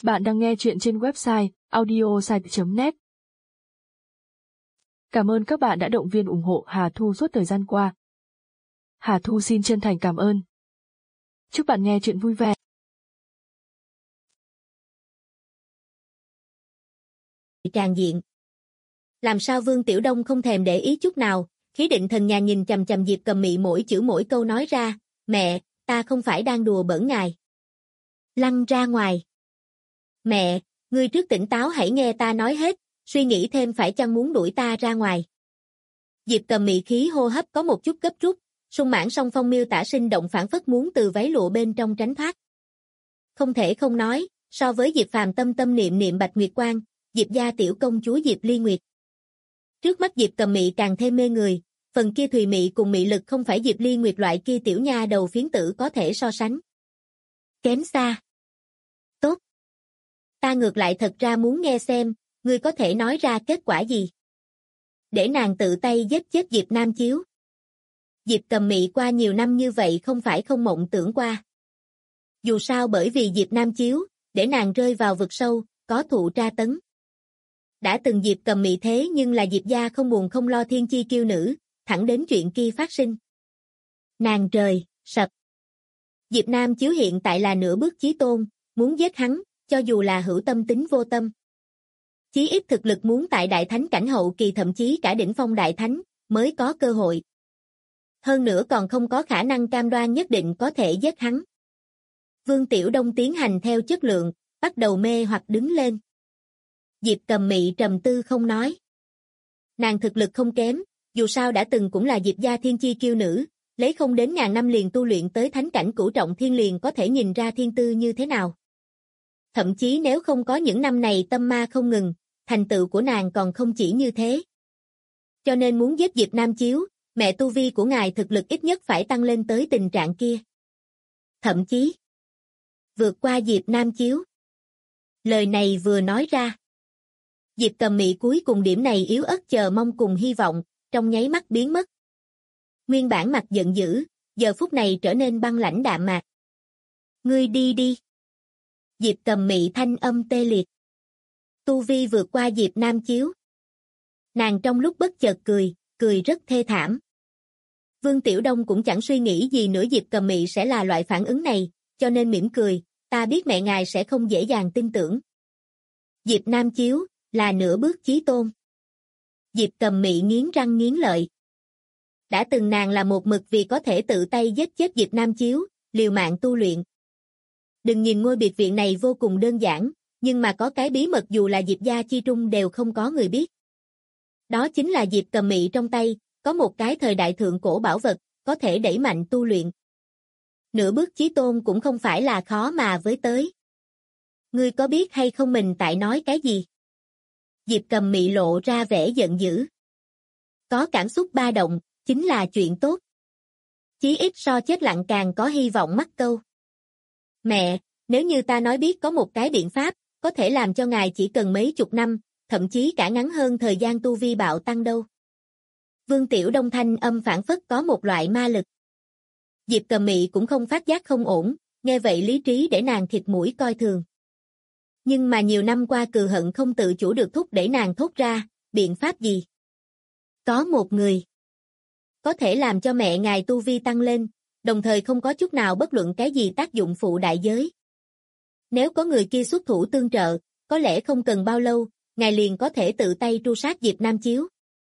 Bạn đang nghe chuyện trên website audiosite.net. Cảm ơn các bạn đã động viên ủng hộ Hà Thu suốt thời gian qua. Hà Thu xin chân thành cảm ơn. Chúc bạn nghe chuyện vui vẻ. Tràn diện. Làm sao Vương Tiểu Đông không thèm để ý chút nào, khí định thần nhàn nhìn chằm chằm Diệp Cầm Mị mỗi chữ mỗi câu nói ra, mẹ, ta không phải đang đùa bỡn ngài. Lăn ra ngoài. Mẹ, ngươi trước tỉnh táo hãy nghe ta nói hết, suy nghĩ thêm phải chăng muốn đuổi ta ra ngoài. Diệp Cầm Mị khí hô hấp có một chút gấp rút, sung mãn song phong miêu tả sinh động phản phất muốn từ váy lụa bên trong tránh thoát. Không thể không nói, so với Diệp Phàm tâm tâm niệm niệm Bạch Nguyệt Quang, Diệp gia tiểu công chúa Diệp Ly Nguyệt. Trước mắt Diệp Cầm Mị càng thêm mê người, phần kia thùy mị cùng mị lực không phải Diệp Ly Nguyệt loại kia tiểu nha đầu phiến tử có thể so sánh. Kém xa. Tốt. Ta ngược lại thật ra muốn nghe xem, ngươi có thể nói ra kết quả gì. Để nàng tự tay giết chết Diệp Nam Chiếu. Diệp Cầm Mị qua nhiều năm như vậy không phải không mộng tưởng qua. Dù sao bởi vì Diệp Nam Chiếu, để nàng rơi vào vực sâu, có thụ tra tấn. Đã từng Diệp Cầm Mị thế nhưng là Diệp gia không buồn không lo thiên chi kiêu nữ, thẳng đến chuyện kia phát sinh. Nàng trời, sập. Diệp Nam Chiếu hiện tại là nửa bước chí tôn, muốn giết hắn, cho dù là hữu tâm tính vô tâm. Chí ít thực lực muốn tại đại thánh cảnh hậu kỳ thậm chí cả đỉnh phong đại thánh, mới có cơ hội. Hơn nữa còn không có khả năng cam đoan nhất định có thể giết hắn. Vương Tiểu Đông tiến hành theo chất lượng, bắt đầu mê hoặc đứng lên. Diệp Cầm Mị trầm tư không nói. Nàng thực lực không kém, dù sao đã từng cũng là Diệp gia thiên chi kiêu nữ, lấy không đến ngàn năm liền tu luyện tới thánh cảnh cửu trọng thiên liền có thể nhìn ra thiên tư như thế nào. Thậm chí nếu không có những năm này tâm ma không ngừng, thành tựu của nàng còn không chỉ như thế. Cho nên muốn giết Diệp Nam Chiếu, mẹ tu vi của ngài thực lực ít nhất phải tăng lên tới tình trạng kia. Thậm chí vượt qua Diệp Nam Chiếu. Lời này vừa nói ra. Diệp Cầm Mị cuối cùng điểm này yếu ớt chờ mong cùng hy vọng, trong nháy mắt biến mất. Nguyên bản mặt giận dữ, giờ phút này trở nên băng lãnh đạm mạc. Ngươi đi đi. Diệp Cầm Mị thanh âm tê liệt. Tu vi vượt qua Diệp Nam Chiếu. Nàng trong lúc bất chợt cười rất thê thảm. Vương Tiểu Đông cũng chẳng suy nghĩ gì nữa Diệp Cầm Mị sẽ là loại phản ứng này, cho nên mỉm cười, ta biết mẹ ngài sẽ không dễ dàng tin tưởng. Diệp Nam Chiếu, là nửa bước chí tôn. Diệp Cầm Mị nghiến răng nghiến lợi. Đã từng nàng là một mực vì có thể tự tay giết chết Diệp Nam Chiếu, liều mạng tu luyện. Đừng nhìn ngôi biệt viện này vô cùng đơn giản, nhưng mà có cái bí mật dù là Diệp gia chi trung đều không có người biết. Đó chính là Diệp Cầm Mị trong tay, có một cái thời đại thượng cổ bảo vật, có thể đẩy mạnh tu luyện. Nửa bước chí tôn cũng không phải là khó mà với tới. Ngươi có biết hay không mình tại nói cái gì? Diệp Cầm Mị lộ ra vẻ giận dữ. Có cảm xúc ba động, chính là chuyện tốt. Chí ít so chết lặng càng có hy vọng mắc câu. Mẹ, nếu như ta nói biết có một cái biện pháp, có thể làm cho ngài chỉ cần mấy chục năm, thậm chí cả ngắn hơn thời gian tu vi bạo tăng đâu. Vương Tiểu Đông thanh âm phảng phất có một loại ma lực. Diệp Cầm Mị cũng không phát giác không ổn, nghe vậy lý trí để nàng thịt mũi coi thường. Nhưng mà nhiều năm qua cừu hận không tự chủ được thúc đẩy nàng thốt ra, biện pháp gì? Có một người có thể làm cho mẹ ngài tu vi tăng lên, đồng thời không có chút nào bất luận cái gì tác dụng phụ đại giới. Nếu có người kia xuất thủ tương trợ, có lẽ không cần bao lâu, ngài liền có thể tự tay tru sát Diệp Nam Chiếu.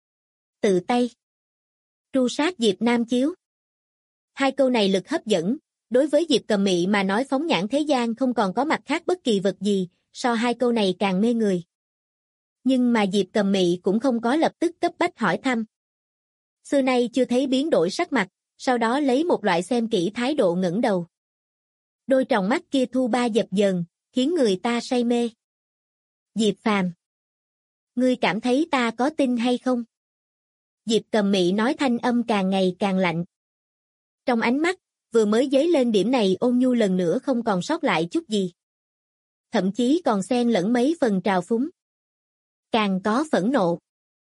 Tự tay tru sát Diệp Nam Chiếu. Hai câu này lực hấp dẫn, đối với Diệp Cầm Mị mà nói phóng nhãn thế gian không còn có mặt khác bất kỳ vật gì, so hai câu này càng mê người. Nhưng mà Diệp Cầm Mị cũng không có lập tức cấp bách hỏi thăm. Xưa nay chưa thấy biến đổi sắc mặt, sau đó lấy một loại xem kỹ thái độ ngẩng đầu. Đôi tròng mắt kia thu ba dập dờn, khiến người ta say mê. Diệp Phàm, ngươi cảm thấy ta có tin hay không? Diệp Cầm Mị nói thanh âm càng ngày càng lạnh. Trong ánh mắt, vừa mới dấy lên điểm này ôn nhu lần nữa không còn sót lại chút gì. Thậm chí còn xen lẫn mấy phần trào phúng. Càng có phẫn nộ.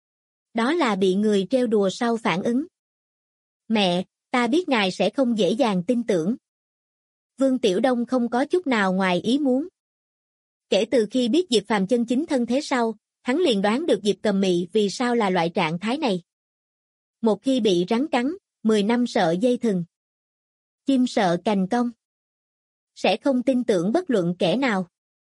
Đó là bị người trêu đùa sau phản ứng. Mẹ, ta biết ngài sẽ không dễ dàng tin tưởng. Vương Tiểu Đông không có chút nào ngoài ý muốn. Kể từ khi biết Diệp Phàm chân chính thân thế sau, hắn liền đoán được Diệp Cầm Mị vì sao là loại trạng thái này. Một khi bị rắn cắn, 10 năm sợ dây thừng, chim sợ cành cong. Sẽ không tin tưởng bất luận kẻ nào.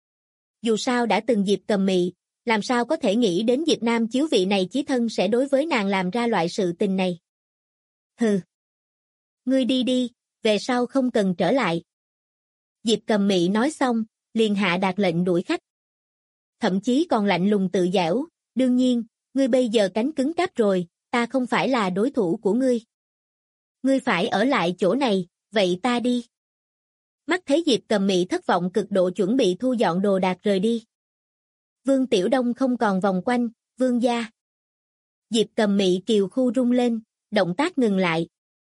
Dù sao đã từng Diệp Cầm Mị, làm sao có thể nghĩ đến Diệp Nam Chiếu vị này chí thân sẽ đối với nàng làm ra loại sự tình này. Hừ. Ngươi đi đi, về sau không cần trở lại. Diệp Cầm Mị nói xong, liền hạ đạt lệnh đuổi khách. Thậm chí còn lạnh lùng tự giễu, đương nhiên, ngươi bây giờ cánh cứng cáp rồi, ta không phải là đối thủ của ngươi. Ngươi phải ở lại chỗ này, vậy ta đi. Mắt thấy Diệp Cầm Mị thất vọng cực độ chuẩn bị thu dọn đồ đạc rời đi. Vương Tiểu Đông không còn vòng quanh, vương gia. Diệp Cầm Mị kiều khu rung lên, động tác ngừng lại.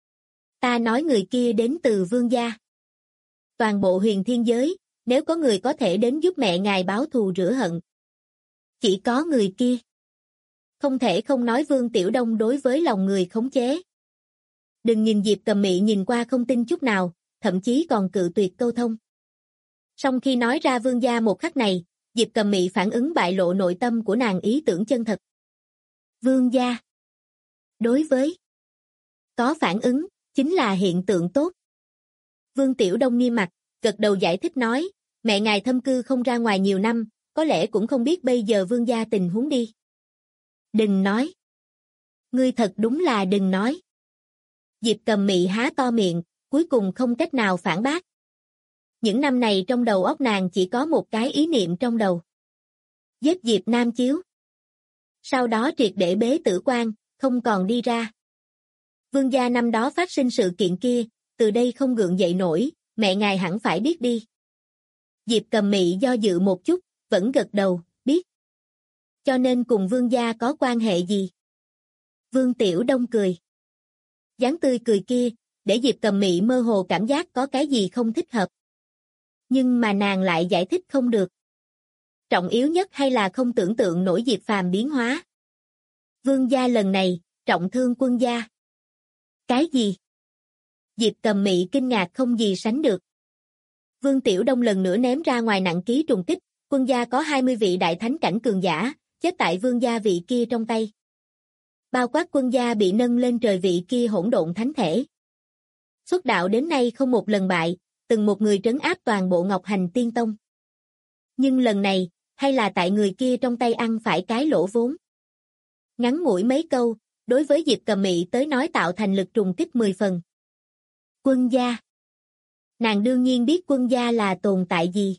Ta nói người kia đến từ vương gia. Toàn bộ huyền thiên giới, nếu có người có thể đến giúp mẹ ngài báo thù rửa hận. Chỉ có người kia. Không thể không nói Vương Tiểu Đông đối với lòng người khống chế. Đừng nhìn Diệp Cầm Mị nhìn qua không tin chút nào, thậm chí còn cự tuyệt câu thông. Song khi nói ra vương gia một khắc này, Diệp Cầm Mị phản ứng bại lộ nội tâm của nàng ý tưởng chân thật. Vương gia. Đối với có phản ứng, chính là hiện tượng tốt. Vương Tiểu Đông nghiêm mặt, gật đầu giải thích nói, mẹ ngài thâm cư không ra ngoài nhiều năm, có lẽ cũng không biết bây giờ vương gia tình huống đi. Đừng nói. Ngươi thật đúng là đừng nói. Diệp Cầm Mị há to miệng, cuối cùng không cách nào phản bác. Những năm này trong đầu óc nàng chỉ có một cái ý niệm trong đầu. Giết Diệp Nam Chiếu. Sau đó triệt để bế tử quan, không còn đi ra. Vương gia năm đó phát sinh sự kiện kia, từ đây không gượng dậy nổi, mẹ ngài hẳn phải biết đi. Diệp Cầm Mị do dự một chút, vẫn gật đầu, biết. Cho nên cùng vương gia có quan hệ gì? Vương Tiểu Đông cười. Dáng tươi cười kia, để Diệp Cầm Mị mơ hồ cảm giác có cái gì không thích hợp. Nhưng mà nàng lại giải thích không được. Trọng yếu nhất hay là không tưởng tượng nổi Diệp Phàm biến hóa. Vương gia lần này, trọng thương quân gia. Cái gì? Diệp Cầm Mị kinh ngạc không gì sánh được. Vương Tiểu Đông lần nữa ném ra ngoài nặng ký trùng kích, quân gia có 20 vị đại thánh cảnh cường giả, chết tại vương gia vị kia trong tay. Bao quát quân gia bị nâng lên trời vị kia hỗn độn thánh thể. Xuất đạo đến nay không một lần bại, từng một người trấn áp toàn bộ Ngọc Hành Tiên Tông. Nhưng lần này, hay là tại người kia trong tay ăn phải cái lỗ vốn. Ngắn ngủi mấy câu, đối với Diệp Cầm Mị tới nói tạo thành lực trùng kích 10 phần. Quân gia. Nàng đương nhiên biết quân gia là tồn tại gì.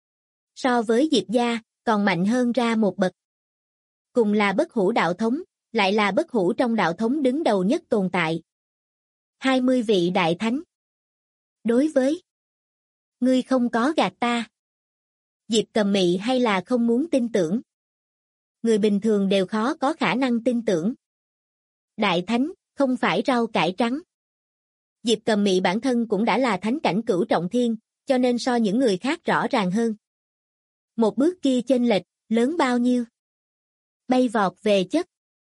So với Diệp gia, còn mạnh hơn ra một bậc. Cùng là bất hủ đạo thống, lại là bất hủ trong đạo thống đứng đầu nhất tồn tại. 20 vị đại thánh. Đối với ngươi không có gạt ta. Diệp Cầm Mị hay là không muốn tin tưởng. Người bình thường đều khó có khả năng tin tưởng. Đại thánh, không phải rau cải trắng. Diệp Cầm Mị bản thân cũng đã là thánh cảnh cửu trọng thiên, cho nên so những người khác rõ ràng hơn. Một bước kia chênh lệch, lớn bao nhiêu? Bay vọt về chất.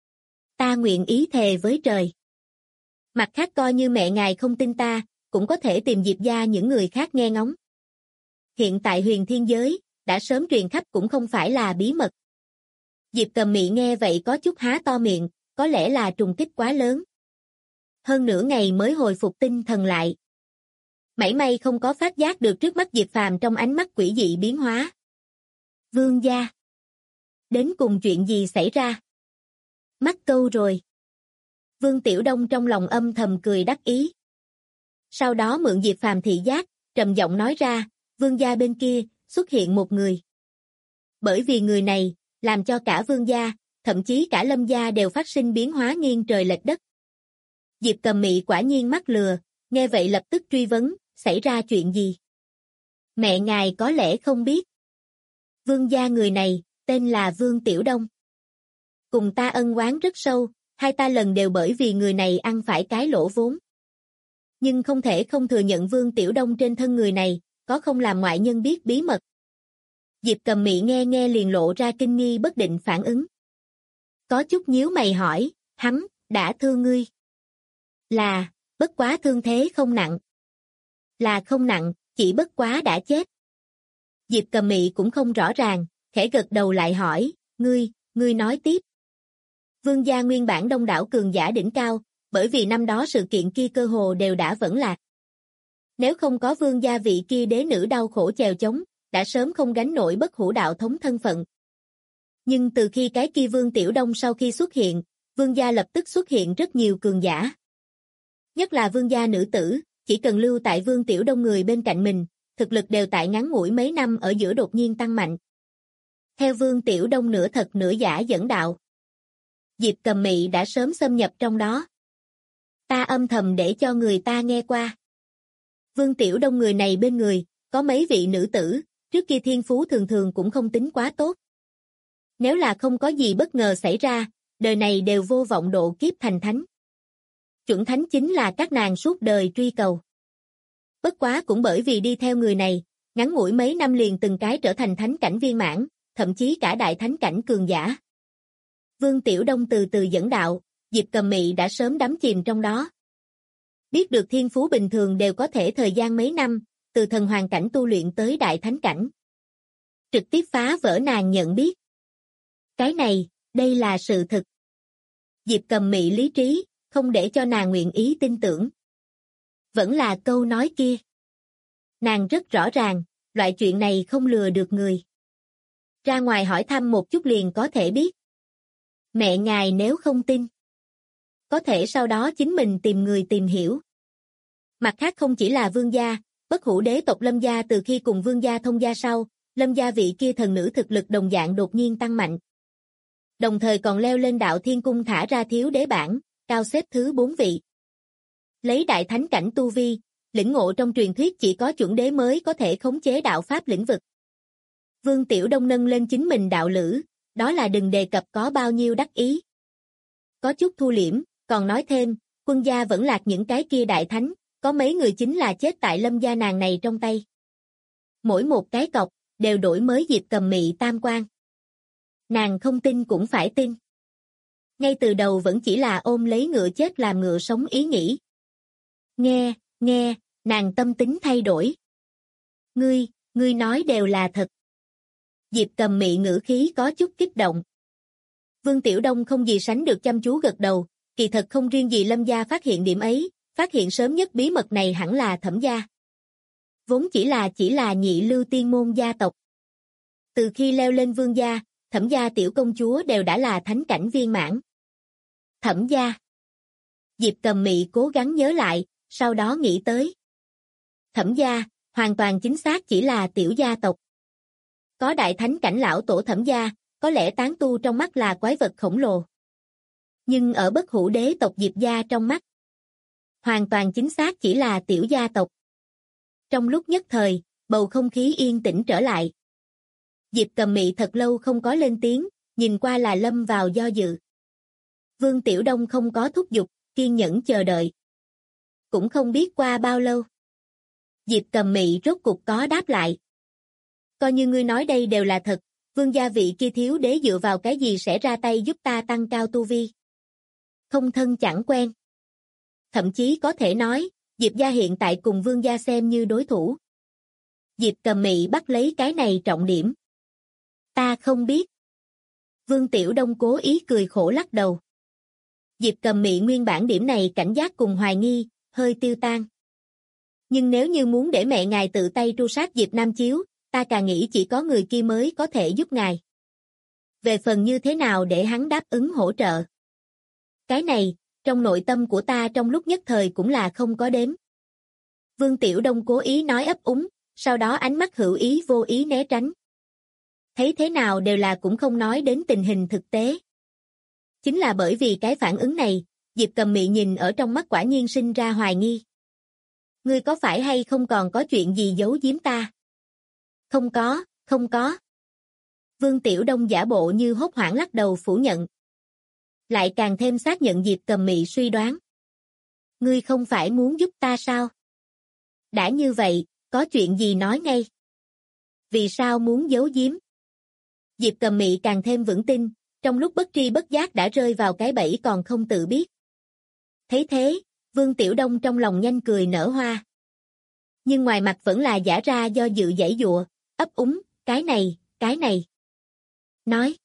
Ta nguyện ý thề với trời. Mặt khác coi như mẹ ngài không tin ta, cũng có thể tìm Diệp gia những người khác nghe ngóng. Hiện tại huyền thiên giới, đã sớm truyền khắp cũng không phải là bí mật. Diệp Cầm Mị nghe vậy có chút há to miệng, có lẽ là trùng kích quá lớn. Hơn nửa ngày mới hồi phục tinh thần lại. Mảy may không có phát giác được trước mắt Diệp Phàm trong ánh mắt quỷ dị biến hóa. Vương gia. Đến cùng chuyện gì xảy ra? Mắc câu rồi. Vương Tiểu Đông trong lòng âm thầm cười đắc ý. Sau đó mượn Diệp Phàm thị giác, trầm giọng nói ra, vương gia bên kia, xuất hiện một người. Bởi vì người này, làm cho cả vương gia, thậm chí cả Lâm gia đều phát sinh biến hóa nghiêng trời lệch đất. Diệp Cầm Mị quả nhiên mắc lừa, nghe vậy lập tức truy vấn, xảy ra chuyện gì? Mẹ ngài có lẽ không biết. Vương gia người này, tên là Vương Tiểu Đông. Cùng ta ân oán rất sâu, hai ta lần đều bởi vì người này ăn phải cái lỗ vốn. Nhưng không thể không thừa nhận Vương Tiểu Đông trên thân người này, có không làm ngoại nhân biết bí mật. Diệp Cầm Mị nghe liền lộ ra kinh nghi bất định phản ứng. Có chút nhíu mày hỏi, hắn, đã thương ngươi? Là, bất quá thương thế không nặng. Là không nặng, chỉ bất quá đã chết. Diệp Cầm Mị cũng không rõ ràng, khẽ gật đầu lại hỏi, ngươi nói tiếp. Vương gia nguyên bản đông đảo cường giả đỉnh cao, bởi vì năm đó sự kiện kia cơ hồ đều đã vẫn lạc. Nếu không có vương gia vị kia đế nữ đau khổ chèo chống, đã sớm không gánh nổi bất hủ đạo thống thân phận. Nhưng từ khi cái kia Vương Tiểu Đông sau khi xuất hiện, vương gia lập tức xuất hiện rất nhiều cường giả. Nhất là vương gia nữ tử, chỉ cần lưu tại Vương Tiểu Đông người bên cạnh mình, thực lực đều tại ngắn ngủi mấy năm ở giữa đột nhiên tăng mạnh. Theo Vương Tiểu Đông nửa thật nửa giả dẫn đạo, Diệp Cầm Mị đã sớm xâm nhập trong đó. Ta âm thầm để cho người ta nghe qua. Vương Tiểu Đông người này bên người, có mấy vị nữ tử, trước kia thiên phú thường thường cũng không tính quá tốt. Nếu là không có gì bất ngờ xảy ra, đời này đều vô vọng độ kiếp thành thánh. Chuẩn thánh chính là các nàng suốt đời truy cầu. Bất quá cũng bởi vì đi theo người này, ngắn ngủi mấy năm liền từng cái trở thành thánh cảnh viên mãn, thậm chí cả đại thánh cảnh cường giả. Vương Tiểu Đông từ từ dẫn đạo, Diệp Cầm Mị đã sớm đắm chìm trong đó. Biết được thiên phú bình thường đều có thể thời gian mấy năm, từ thần hoàng cảnh tu luyện tới đại thánh cảnh. Trực tiếp phá vỡ nàng nhận biết. Cái này, đây là sự thực. Diệp Cầm Mị lý trí, không để cho nàng nguyện ý tin tưởng. Vẫn là câu nói kia. Nàng rất rõ ràng, loại chuyện này không lừa được người. Ra ngoài hỏi thăm một chút liền có thể biết. Mẹ ngài nếu không tin, có thể sau đó chính mình tìm người tìm hiểu. Mặt khác không chỉ là vương gia, bất hủ đế tộc Lâm gia từ khi cùng vương gia thông gia sau, Lâm gia vị kia thần nữ thực lực đồng dạng đột nhiên tăng mạnh. Đồng thời còn leo lên đạo thiên cung thả ra thiếu đế bảng, cao xếp thứ 4 vị. Lấy đại thánh cảnh tu vi, lĩnh ngộ trong truyền thuyết chỉ có chuẩn đế mới có thể khống chế đạo pháp lĩnh vực. Vương Tiểu Đông nâng lên chính mình đạo lữ, đó là đừng đề cập có bao nhiêu đắc ý. Có chút thu liễm, còn nói thêm, quân gia vẫn lạc những cái kia đại thánh, có mấy người chính là chết tại Lâm gia nàng này trong tay. Mỗi một cái cọc, đều đổi mới Diệp Cầm Mị tam quan. Nàng không tin cũng phải tin. Ngay từ đầu vẫn chỉ là ôm lấy ngựa chết làm ngựa sống ý nghĩ. Nghe, nàng tâm tính thay đổi. Ngươi nói đều là thật. Diệp Cầm Mị ngữ khí có chút kích động. Vương Tiểu Đông không gì sánh được chăm chú gật đầu, kỳ thật không riêng gì Lâm gia phát hiện điểm ấy, phát hiện sớm nhất bí mật này hẳn là Thẩm gia. Vốn chỉ là nhị lưu tiên môn gia tộc. Từ khi leo lên vương gia, Thẩm gia tiểu công chúa đều đã là thánh cảnh viên mãn. Thẩm gia. Diệp Cầm Mị cố gắng nhớ lại, sau đó nghĩ tới. Thẩm gia, hoàn toàn chính xác chỉ là tiểu gia tộc. Có đại thánh cảnh lão tổ Thẩm gia, có lẽ tán tu trong mắt là quái vật khổng lồ. Nhưng ở bất hủ đế tộc Diệp gia trong mắt, hoàn toàn chính xác chỉ là tiểu gia tộc. Trong lúc nhất thời, bầu không khí yên tĩnh trở lại. Diệp Cầm Mị thật lâu không có lên tiếng, nhìn qua là lâm vào do dự. Vương Tiểu Đông không có thúc giục, kiên nhẫn chờ đợi. Cũng không biết qua bao lâu. Diệp Cầm Mị rốt cục có đáp lại. Coi như ngươi nói đây đều là thật, vương gia vị kia thiếu đế dựa vào cái gì sẽ ra tay giúp ta tăng cao tu vi. Không thân chẳng quen. Thậm chí có thể nói, Diệp gia hiện tại cùng vương gia xem như đối thủ. Diệp Cầm Mị bắt lấy cái này trọng điểm. Ta không biết. Vương Tiểu Đông cố ý cười khổ lắc đầu. Diệp Cầm Mị nguyên bản điểm này cảnh giác cùng hoài nghi, hơi tiêu tan. Nhưng nếu như muốn để mẹ ngài tự tay tru sát Diệp Nam Chiếu, ta càng nghĩ chỉ có người kia mới có thể giúp ngài. Về phần như thế nào để hắn đáp ứng hỗ trợ. Cái này, trong nội tâm của ta trong lúc nhất thời cũng là không có đếm. Vương Tiểu Đông cố ý nói ấp úng, sau đó ánh mắt hữu ý vô ý né tránh. Thấy thế nào đều là cũng không nói đến tình hình thực tế. Chính là bởi vì cái phản ứng này, Diệp Cầm Mị nhìn ở trong mắt quả nhiên sinh ra hoài nghi. Ngươi có phải hay không còn có chuyện gì giấu giếm ta? Không có. Vương Tiểu Đông giả bộ như hốt hoảng lắc đầu phủ nhận. Lại càng thêm xác nhận Diệp Cầm Mị suy đoán. Ngươi không phải muốn giúp ta sao? Đã như vậy, có chuyện gì nói ngay. Vì sao muốn giấu giếm? Diệp Cầm Mị càng thêm vững tin, trong lúc bất tri bất giác đã rơi vào cái bẫy còn không tự biết. Thấy thế, Vương Tiểu Đông trong lòng nhanh cười nở hoa. Nhưng ngoài mặt vẫn là giả ra do dự giãy giụa, ấp úng, cái này. Nói.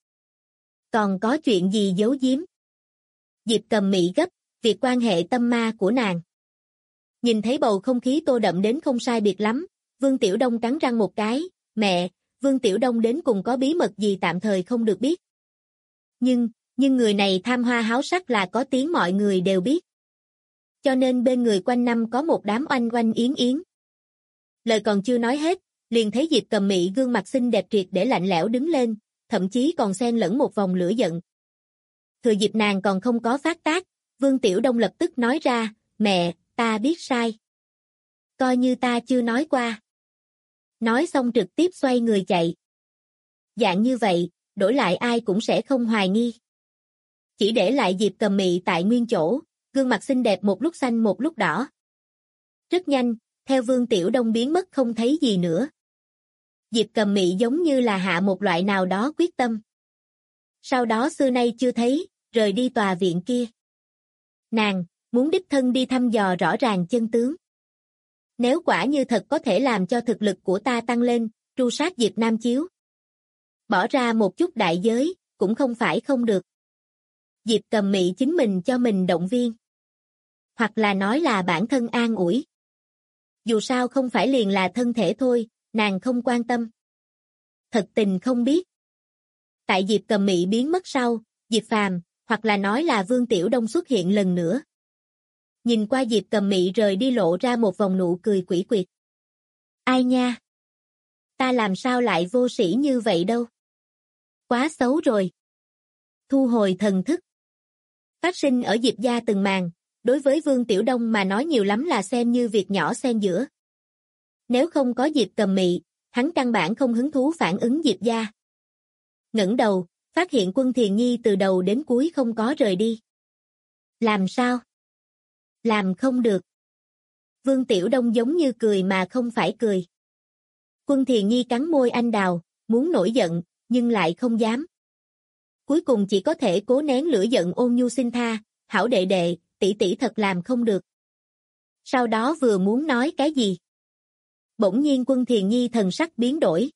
Còn có chuyện gì giấu giếm? Diệp Cầm Mị gấp, việc quan hệ tâm ma của nàng. Nhìn thấy bầu không khí tô đậm đến không sai biệt lắm, Vương Tiểu Đông cắn răng một cái, mẹ, Vương Tiểu Đông đến cùng có bí mật gì tạm thời không được biết. Nhưng người này tham hoa háo sắc là có tiếng mọi người đều biết. Cho nên bên người quanh năm có một đám oanh oanh yến yến. Lời còn chưa nói hết, liền thấy Diệp Cầm Mị gương mặt xinh đẹp triệt để lạnh lẽo đứng lên, thậm chí còn xen lẫn một vòng lửa giận. Thừa dịp nàng còn không có phát tác, Vương Tiểu Đông lập tức nói ra, mẹ, ta biết sai. Coi như ta chưa nói qua. Nói xong trực tiếp xoay người chạy. Dạng như vậy, đổi lại ai cũng sẽ không hoài nghi. Chỉ để lại Diệp Cầm Mị tại nguyên chỗ, gương mặt xinh đẹp một lúc xanh một lúc đỏ. Rất nhanh, theo Vương Tiểu Đông biến mất không thấy gì nữa. Diệp Cầm Mị giống như là hạ một loại nào đó quyết tâm. Sau đó xưa nay chưa thấy, rời đi tòa viện kia. Nàng, muốn đích thân đi thăm dò rõ ràng chân tướng. Nếu quả như thật có thể làm cho thực lực của ta tăng lên, tru sát Diệp Nam Chiếu. Bỏ ra một chút đại giới, cũng không phải không được. Diệp Cầm Mị chính mình cho mình động viên. Hoặc là nói là bản thân an ủi. Dù sao không phải liền là thân thể thôi, nàng không quan tâm. Thật tình không biết. Tại Diệp Cầm Mị biến mất sau, Diệp Phàm, hoặc là nói là Vương Tiểu Đông xuất hiện lần nữa. Nhìn qua Diệp Cầm Mị rời đi lộ ra một vòng nụ cười quỷ quyệt. Ai nha? Ta làm sao lại vô sĩ như vậy đâu? Quá xấu rồi. Thu hồi thần thức. Phát sinh ở Diệp gia từng màn, đối với Vương Tiểu Đông mà nói nhiều lắm là xem như việc nhỏ xen giữa. Nếu không có Diệp Cầm Mị, hắn căn bản không hứng thú phản ứng Diệp gia. Ngẩng đầu, phát hiện Quân Thiền Nhi từ đầu đến cuối không có rời đi. Làm sao? Làm không được. Vương Tiểu Đông giống như cười mà không phải cười. Quân Thiền Nhi cắn môi anh đào, muốn nổi giận, nhưng lại không dám. Cuối cùng chỉ có thể cố nén lửa giận ôn nhu xin tha, hảo đệ đệ, tỷ tỷ thật làm không được. Sau đó vừa muốn nói cái gì. Bỗng nhiên Quân Thiền Nhi thần sắc biến đổi.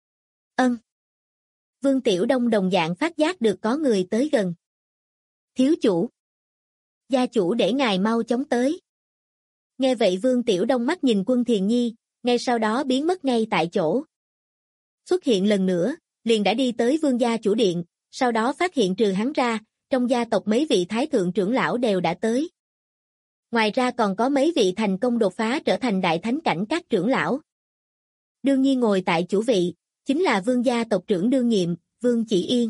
Vương Tiểu Đông đồng dạng phát giác được có người tới gần. Thiếu chủ. Gia chủ để ngài mau chóng tới. Nghe vậy Vương Tiểu Đông mắt nhìn Quân Thiền Nhi, ngay sau đó biến mất ngay tại chỗ. Xuất hiện lần nữa, liền đã đi tới Vương gia chủ điện, sau đó phát hiện trừ hắn ra, trong gia tộc mấy vị thái thượng trưởng lão đều đã tới. Ngoài ra còn có mấy vị thành công đột phá trở thành đại thánh cảnh các trưởng lão. Đương nhiên ngồi tại chủ vị, chính là Vương gia tộc trưởng đương nhiệm, Vương Chỉ Yên.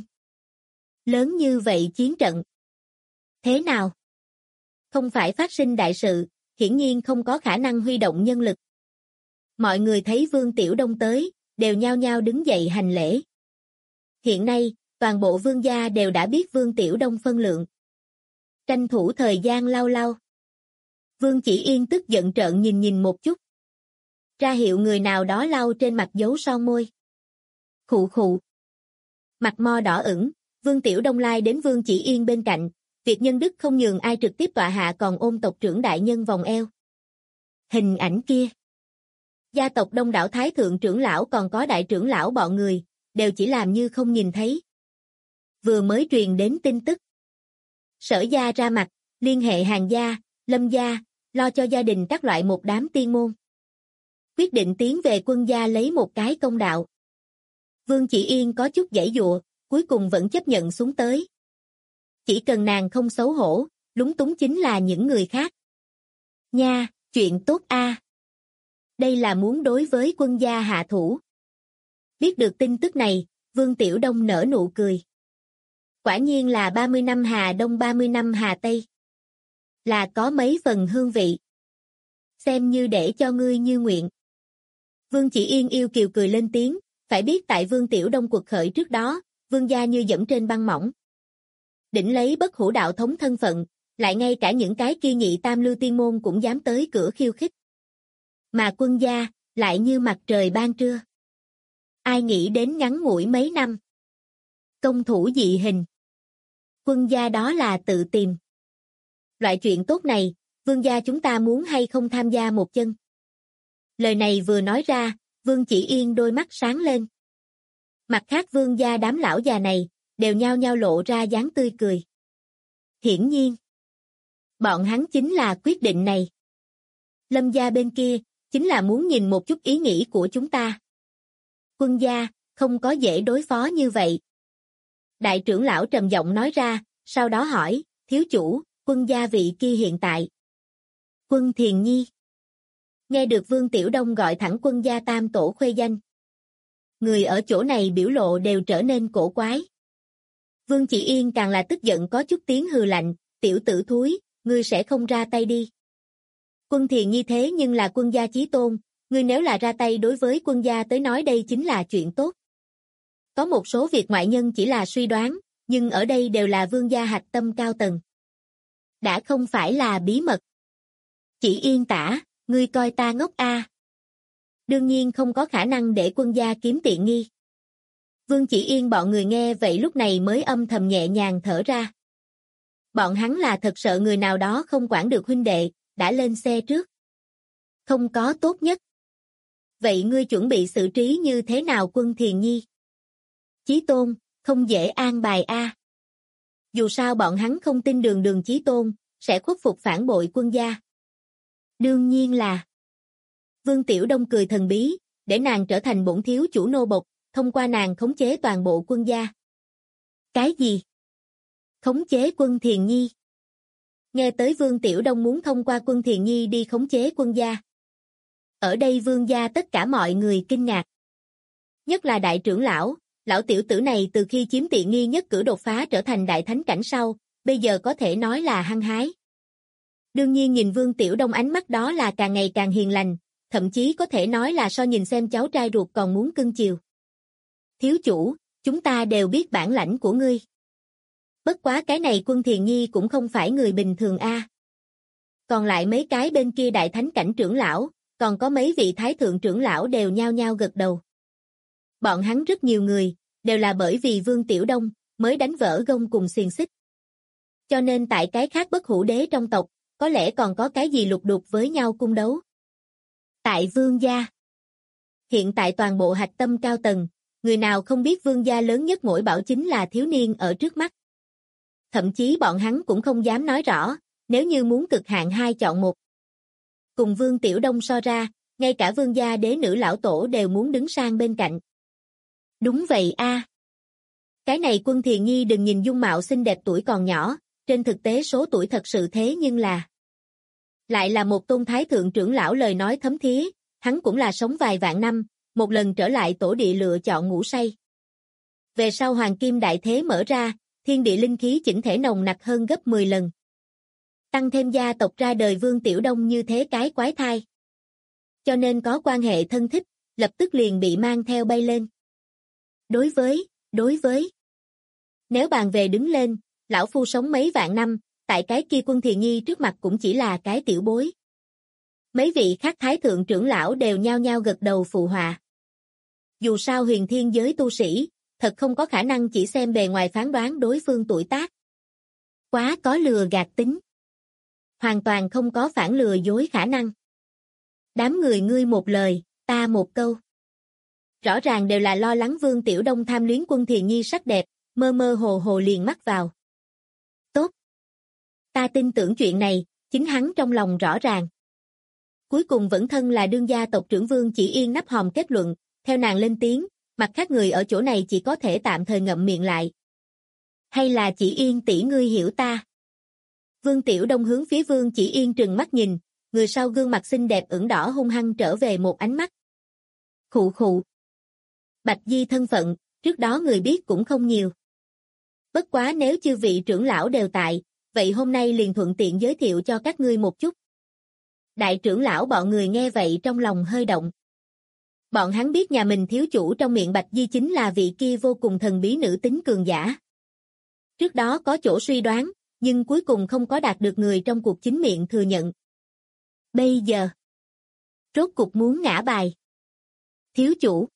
Lớn như vậy chiến trận. Thế nào? Không phải phát sinh đại sự, hiển nhiên không có khả năng huy động nhân lực. Mọi người thấy Vương Tiểu Đông tới, đều nhao nhao đứng dậy hành lễ. Hiện nay, toàn bộ vương gia đều đã biết Vương Tiểu Đông phân lượng. Tranh thủ thời gian lau lau. Vương Chỉ Yên tức giận trợn nhìn một chút. Ra hiệu người nào đó lau trên mặt dấu son môi. Khụ khụ. Mặt mo đỏ ửng, Vương Tiểu Đông lai đến Vương Chỉ Yên bên cạnh, việc nhân đức không nhường ai trực tiếp tọa hạ còn ôm tộc trưởng đại nhân vòng eo. Hình ảnh kia. Gia tộc đông đảo thái thượng trưởng lão còn có đại trưởng lão bọn người, đều chỉ làm như không nhìn thấy. Vừa mới truyền đến tin tức. Sở gia ra mặt, liên hệ Hàn gia, Lâm gia, lo cho gia đình các loại một đám tiên môn. Quyết định tiến về Quân gia lấy một cái công đạo. Vương Chỉ Yên có chút giãy giụa, cuối cùng vẫn chấp nhận xuống tới. Chỉ cần nàng không xấu hổ, lúng túng chính là những người khác. Nha, chuyện tốt a. Đây là muốn đối với Quân gia hạ thủ. Biết được tin tức này, Vương Tiểu Đông nở nụ cười. Quả nhiên là 30 năm Hà Đông 30 năm Hà Tây. Là có mấy phần hương vị. Xem như để cho ngươi như nguyện. Vương Chỉ Yên yêu kiều cười lên tiếng, phải biết tại Vương Tiểu Đông cuộc khởi trước đó, Vương gia như dẫm trên băng mỏng. Đỉnh lấy bất hủ đạo thống thân phận, lại ngay cả những cái kia nhị tam lưu tiên môn cũng dám tới cửa khiêu khích. Mà Quân gia, lại như mặt trời ban trưa. Ai nghĩ đến ngắn ngủi mấy năm. Công thủ dị hình. Quân gia đó là tự tìm. Loại chuyện tốt này, Vương gia chúng ta muốn hay không tham gia một chân. Lời này vừa nói ra, Vương Chỉ Yên đôi mắt sáng lên. Mặt khác vương gia đám lão già này, đều nhao nhao lộ ra dáng tươi cười. Hiển nhiên, bọn hắn chính là quyết định này. Lâm gia bên kia, chính là muốn nhìn một chút ý nghĩ của chúng ta. Quân gia, không có dễ đối phó như vậy. Đại trưởng lão trầm giọng nói ra, sau đó hỏi, thiếu chủ, quân gia vị kia hiện tại. Quân Thiền Nhi. Nghe được Vương Tiểu Đông gọi thẳng quân gia tam tổ khuê danh. Người ở chỗ này biểu lộ đều trở nên cổ quái. Vương Chỉ Yên càng là tức giận có chút tiếng hừ lạnh, tiểu tử thúi, ngươi sẽ không ra tay đi. Quân Thiền Nhi thế nhưng là quân gia chí tôn, ngươi nếu là ra tay đối với quân gia tới nói đây chính là chuyện tốt. Có một số việc ngoại nhân chỉ là suy đoán, nhưng ở đây đều là vương gia hạch tâm cao tầng. Đã không phải là bí mật. Chỉ Yên tả, ngươi coi ta ngốc a. Đương nhiên không có khả năng để quân gia kiếm tiện nghi. Vương Chỉ Yên bọn người nghe vậy lúc này mới âm thầm nhẹ nhàng thở ra. Bọn hắn là thật sợ người nào đó không quản được huynh đệ, đã lên xe trước. Không có tốt nhất. Vậy ngươi chuẩn bị xử trí như thế nào Quân Thiền Nhi? Chí tôn, không dễ an bài a. Dù sao bọn hắn không tin đường chí tôn, sẽ khuất phục phản bội quân gia. Đương nhiên là. Vương Tiểu Đông cười thần bí, để nàng trở thành bổn thiếu chủ nô bộc, thông qua nàng khống chế toàn bộ quân gia. Cái gì? Khống chế Quân Thiền Nhi? Nghe tới Vương Tiểu Đông muốn thông qua Quân Thiền Nhi đi khống chế quân gia. Ở đây vương gia tất cả mọi người kinh ngạc. Nhất là đại trưởng lão, lão tiểu tử này từ khi chiếm tiện nghi nhất cử đột phá trở thành đại thánh cảnh sau, bây giờ có thể nói là hăng hái. Đương nhiên nhìn Vương Tiểu Đông ánh mắt đó là càng ngày càng hiền lành, thậm chí có thể nói là so nhìn xem cháu trai ruột còn muốn cưng chiều. Thiếu chủ, chúng ta đều biết bản lãnh của ngươi. Bất quá cái này Quân Thiền Nhi cũng không phải người bình thường a. Còn lại mấy cái bên kia đại thánh cảnh trưởng lão, còn có mấy vị thái thượng trưởng lão đều nhao nhao gật đầu. Bọn hắn rất nhiều người, đều là bởi vì Vương Tiểu Đông, mới đánh vỡ gông cùng xiềng xích. Cho nên tại cái khác bất hủ đế trong tộc, có lẽ còn có cái gì lục đục với nhau cung đấu. Tại Vương gia, hiện tại toàn bộ hạch tâm cao tầng, người nào không biết Vương gia lớn nhất mỗi bảo chính là thiếu niên ở trước mắt. Thậm chí bọn hắn cũng không dám nói rõ, nếu như muốn cực hạn hai chọn một. Cùng Vương Tiểu Đông so ra, ngay cả Vương gia đế nữ lão tổ đều muốn đứng sang bên cạnh. Đúng vậy a. Cái này Quân Thiền Nhi đừng nhìn dung mạo xinh đẹp tuổi còn nhỏ, trên thực tế số tuổi thật sự thế nhưng là lại là một tôn thái thượng trưởng lão lời nói thấm thía, hắn cũng là sống vài vạn năm, một lần trở lại tổ địa lựa chọn ngủ say. Về sau Hoàng Kim Đại Thế mở ra, thiên địa linh khí chỉnh thể nồng nặc hơn gấp 10 lần. Tăng thêm gia tộc ra đời Vương Tiểu Đông như thế cái quái thai. Cho nên có quan hệ thân thích, lập tức liền bị mang theo bay lên. Đối với. Nếu bàn về đứng lên, lão phu sống mấy vạn năm, tại cái kia Quân Thiền Nhi trước mặt cũng chỉ là cái tiểu bối. Mấy vị khác thái thượng trưởng lão đều nhao nhao gật đầu phụ họa. Dù sao huyền thiên giới tu sĩ, thật không có khả năng chỉ xem bề ngoài phán đoán đối phương tuổi tác. Quá có lừa gạt tính. Hoàn toàn không có phản lừa dối khả năng. Đám người ngươi một lời, ta một câu. Rõ ràng đều là lo lắng Vương Tiểu Đông tham luyến Quân Thiền Nhi sắc đẹp, mơ mơ hồ hồ liền mắc vào. Tốt. Ta tin tưởng chuyện này, chính hắn trong lòng rõ ràng. Cuối cùng vẫn thân là đương gia tộc trưởng Vương Chỉ Yên nắp hòm kết luận, theo nàng lên tiếng, mặt khác người ở chỗ này chỉ có thể tạm thời ngậm miệng lại. Hay là Chỉ Yên tỷ ngươi hiểu ta? Vương Tiểu Đông hướng phía Vương Chỉ Yên trừng mắt nhìn, người sau gương mặt xinh đẹp ửng đỏ hung hăng trở về một ánh mắt. Khụ khụ. Bạch Di thân phận, trước đó người biết cũng không nhiều. Bất quá nếu chư vị trưởng lão đều tại, vậy hôm nay liền thuận tiện giới thiệu cho các ngươi một chút. Đại trưởng lão bọn người nghe vậy trong lòng hơi động. Bọn hắn biết nhà mình thiếu chủ trong miệng Bạch Di chính là vị kia vô cùng thần bí nữ tính cường giả. Trước đó có chỗ suy đoán, nhưng cuối cùng không có đạt được người trong cuộc chính miệng thừa nhận. Bây giờ, rốt cục muốn ngã bài. Thiếu chủ.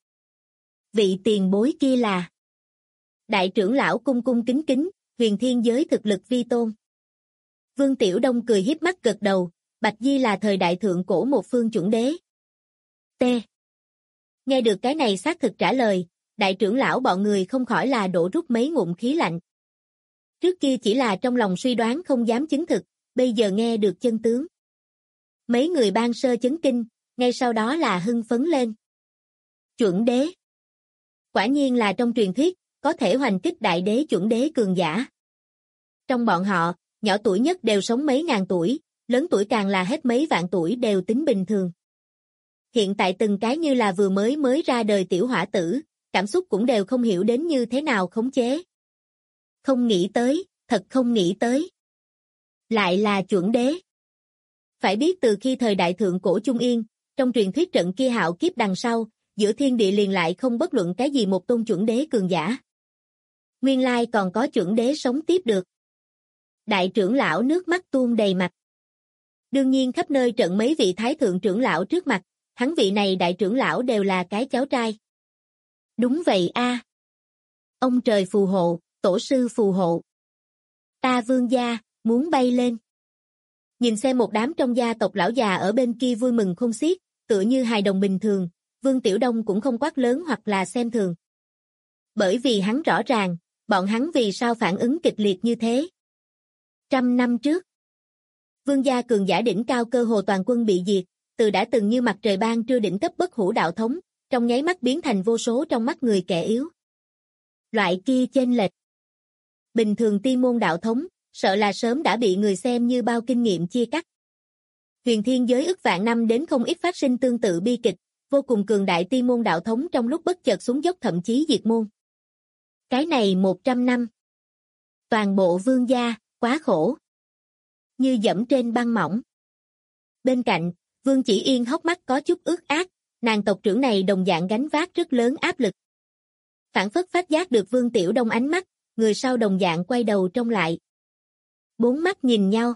Vị tiền bối kia là đại trưởng lão cung cung kính kính, huyền thiên giới thực lực vi tôn. Vương Tiểu Đông cười hiếp mắt gật đầu, Bạch Di là thời đại thượng cổ một phương chuẩn đế. T. Nghe được cái này xác thực trả lời, đại trưởng lão bọn người không khỏi là đổ rút mấy ngụm khí lạnh. Trước kia chỉ là trong lòng suy đoán không dám chứng thực, bây giờ nghe được chân tướng. Mấy người ban sơ chấn kinh, ngay sau đó là hưng phấn lên. Chuẩn đế. Quả nhiên là trong truyền thuyết, có thể hoành kích đại đế chuẩn đế cường giả. Trong bọn họ, nhỏ tuổi nhất đều sống mấy ngàn tuổi, lớn tuổi càng là hết mấy vạn tuổi đều tính bình thường. Hiện tại từng cái như là vừa mới ra đời tiểu hỏa tử, cảm xúc cũng đều không hiểu đến như thế nào khống chế. Không nghĩ tới, thật không nghĩ tới. Lại là chuẩn đế. Phải biết từ khi thời đại thượng cổ Trung Yên, trong truyền thuyết trận kia hạo kiếp đằng sau, giữa thiên địa liền lại không bất luận cái gì một tôn chuẩn đế cường giả. Nguyên lai còn có chuẩn đế sống tiếp được. Đại trưởng lão nước mắt tuôn đầy mặt. Đương nhiên khắp nơi trận mấy vị thái thượng trưởng lão trước mặt, hắn vị này đại trưởng lão đều là cái cháu trai. Đúng vậy a. Ông trời phù hộ, tổ sư phù hộ. Ta Vương gia, muốn bay lên. Nhìn xem một đám trong gia tộc lão già ở bên kia vui mừng khôn xiết, tựa như hài đồng bình thường, Vương Tiểu Đông cũng không quát lớn hoặc là xem thường. Bởi vì hắn rõ ràng, bọn hắn vì sao phản ứng kịch liệt như thế. 100 năm trước, Vương gia cường giả đỉnh cao cơ hồ toàn quân bị diệt, từ đã từng như mặt trời ban trưa đỉnh cấp bất hủ đạo thống, trong nháy mắt biến thành vô số trong mắt người kẻ yếu. Loại kia chênh lệch. Bình thường tiên môn đạo thống, sợ là sớm đã bị người xem như bao kinh nghiệm chia cắt. Huyền thiên giới ức vạn năm đến không ít phát sinh tương tự bi kịch, vô cùng cường đại tiên môn đạo thống trong lúc bất chợt xuống dốc thậm chí diệt môn. Cái này 100 năm. Toàn bộ vương gia, quá khổ. Như dẫm trên băng mỏng. Bên cạnh, Vương Chỉ Yên hốc mắt có chút ướt át, nàng tộc trưởng này đồng dạng gánh vác rất lớn áp lực. Phản phất phát giác được Vương Tiểu Đông ánh mắt, người sau đồng dạng quay đầu trông lại. Bốn mắt nhìn nhau.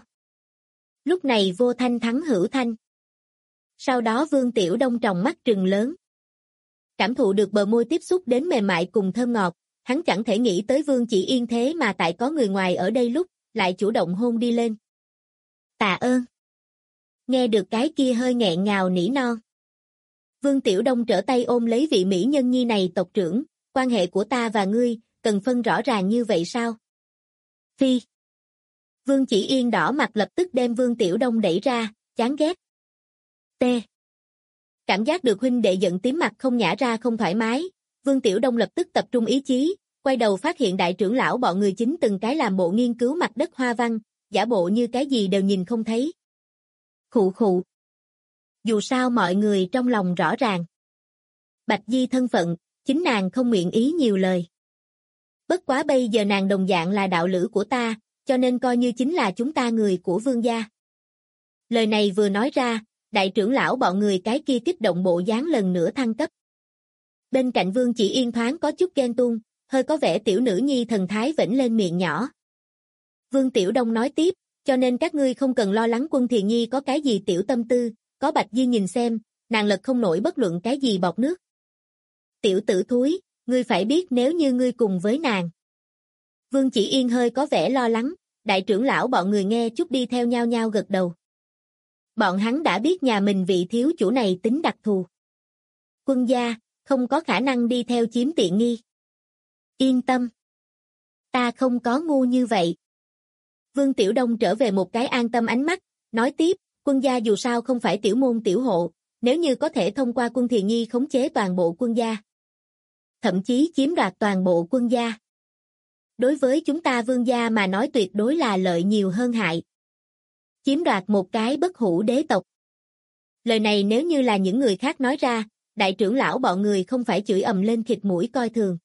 Lúc này vô thanh thắng hữu thanh. Sau đó Vương Tiểu Đông tròng mắt trừng lớn. Cảm thụ được bờ môi tiếp xúc đến mềm mại cùng thơm ngọt, hắn chẳng thể nghĩ tới Vương Chỉ Yên thế mà tại có người ngoài ở đây lúc, lại chủ động hôn đi lên. Tạ ơn. Nghe được cái kia hơi nghẹn ngào nỉ non. Vương Tiểu Đông trở tay ôm lấy vị mỹ nhân nhi này tộc trưởng, quan hệ của ta và ngươi, cần phân rõ ràng như vậy sao? Phi. Vương Chỉ Yên đỏ mặt lập tức đem Vương Tiểu Đông đẩy ra, chán ghét. T. Cảm giác được huynh đệ giận tím mặt không nhả ra không thoải mái, Vương Tiểu Đông lập tức tập trung ý chí, quay đầu phát hiện đại trưởng lão bọn người chính từng cái làm bộ nghiên cứu mặt đất hoa văn, giả bộ như cái gì đều nhìn không thấy. Khụ khụ. Dù sao mọi người trong lòng rõ ràng. Bạch Di thân phận, chính nàng không nguyện ý nhiều lời. Bất quá bây giờ nàng đồng dạng là đạo lữ của ta, cho nên coi như chính là chúng ta người của vương gia. Lời này vừa nói ra, đại trưởng lão bọn người cái kia kích động bộ dáng lần nữa thăng cấp. Bên cạnh Vương Chỉ Yên thoáng có chút ghen tuông, hơi có vẻ tiểu nữ nhi thần thái vểnh lên miệng nhỏ. Vương Tiểu Đông nói tiếp, cho nên các ngươi không cần lo lắng Quân Thiền Nhi có cái gì tiểu tâm tư, có Bạch Di nhìn xem, nàng lật không nổi bất luận cái gì bọt nước. Tiểu tử thúi, ngươi phải biết nếu như ngươi cùng với nàng. Vương Chỉ Yên hơi có vẻ lo lắng, đại trưởng lão bọn người nghe chút đi theo nhau nhau gật đầu. Bọn hắn đã biết nhà mình vị thiếu chủ này tính đặc thù. Quân gia, không có khả năng đi theo chiếm tiện nghi. Yên tâm. Ta không có ngu như vậy. Vương Tiểu Đông trở về một cái an tâm ánh mắt, nói tiếp, quân gia dù sao không phải tiểu môn tiểu hộ, nếu như có thể thông qua Quân Thiền Nhi khống chế toàn bộ quân gia. Thậm chí chiếm đoạt toàn bộ quân gia. Đối với chúng ta vương gia mà nói tuyệt đối là lợi nhiều hơn hại. Chiếm đoạt một cái bất hủ đế tộc. Lời này nếu như là những người khác nói ra, đại trưởng lão bọn người không phải chửi ầm lên khịt mũi coi thường.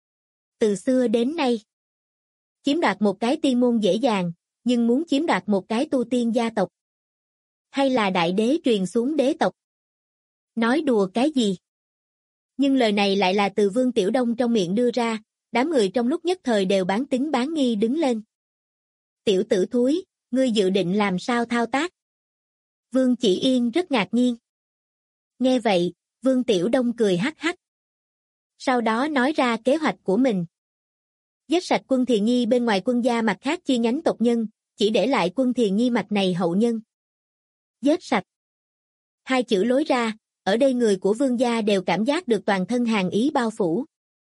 Từ xưa đến nay, chiếm đoạt một cái tiên môn dễ dàng, nhưng muốn chiếm đoạt một cái tu tiên gia tộc, hay là đại đế truyền xuống đế tộc. Nói đùa cái gì? Nhưng lời này lại là từ Vương Tiểu Đông trong miệng đưa ra, đám người trong lúc nhất thời đều bán tín bán nghi đứng lên. Tiểu tử thúi, ngươi dự định làm sao thao tác? Vương Chỉ Yên rất ngạc nhiên. Nghe vậy, Vương Tiểu Đông cười hắc hắc. Sau đó nói ra kế hoạch của mình. Giết sạch Quân Thiền Nhi bên ngoài quân gia mặt khác chi nhánh tộc nhân, chỉ để lại Quân Thiền Nhi mặt này hậu nhân. Giết sạch. Hai chữ lối ra, ở đây người của Vương gia đều cảm giác được toàn thân hàn ý bao phủ.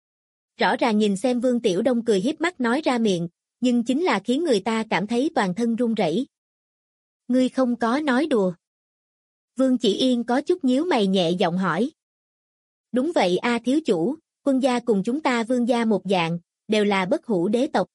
Rõ ràng nhìn xem Vương Tiểu Đông cười hiếp mắt nói ra miệng, nhưng chính là khiến người ta cảm thấy toàn thân run rẩy. Ngươi không có nói đùa. Vương Chỉ Yên có chút nhíu mày nhẹ giọng hỏi. Đúng vậy a thiếu chủ, quân gia cùng chúng ta Vương gia một dạng, đều là bất hủ đế tộc.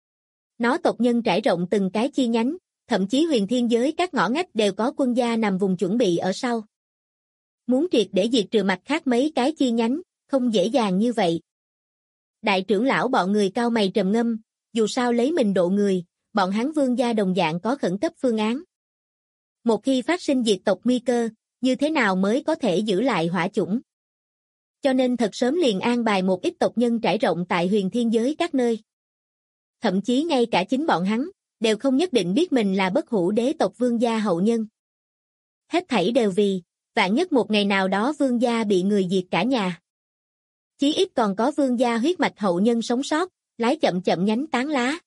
Nó tộc nhân trải rộng từng cái chi nhánh, thậm chí huyền thiên giới các ngõ ngách đều có quân gia nằm vùng chuẩn bị ở sau. Muốn triệt để diệt trừ mặt khác mấy cái chi nhánh, không dễ dàng như vậy. Đại trưởng lão bọn người cao mày trầm ngâm, dù sao lấy mình độ người, bọn hắn Vương gia đồng dạng có khẩn cấp phương án. Một khi phát sinh diệt tộc nguy cơ, như thế nào mới có thể giữ lại hỏa chủng? Cho nên thật sớm liền an bài một ít tộc nhân trải rộng tại huyền thiên giới các nơi. Thậm chí ngay cả chính bọn hắn, đều không nhất định biết mình là bất hủ đế tộc Vương gia hậu nhân. Hết thảy đều vì, vạn nhất một ngày nào đó Vương gia bị người diệt cả nhà. Chí ít còn có Vương gia huyết mạch hậu nhân sống sót, lái chậm chậm nhánh tán lá.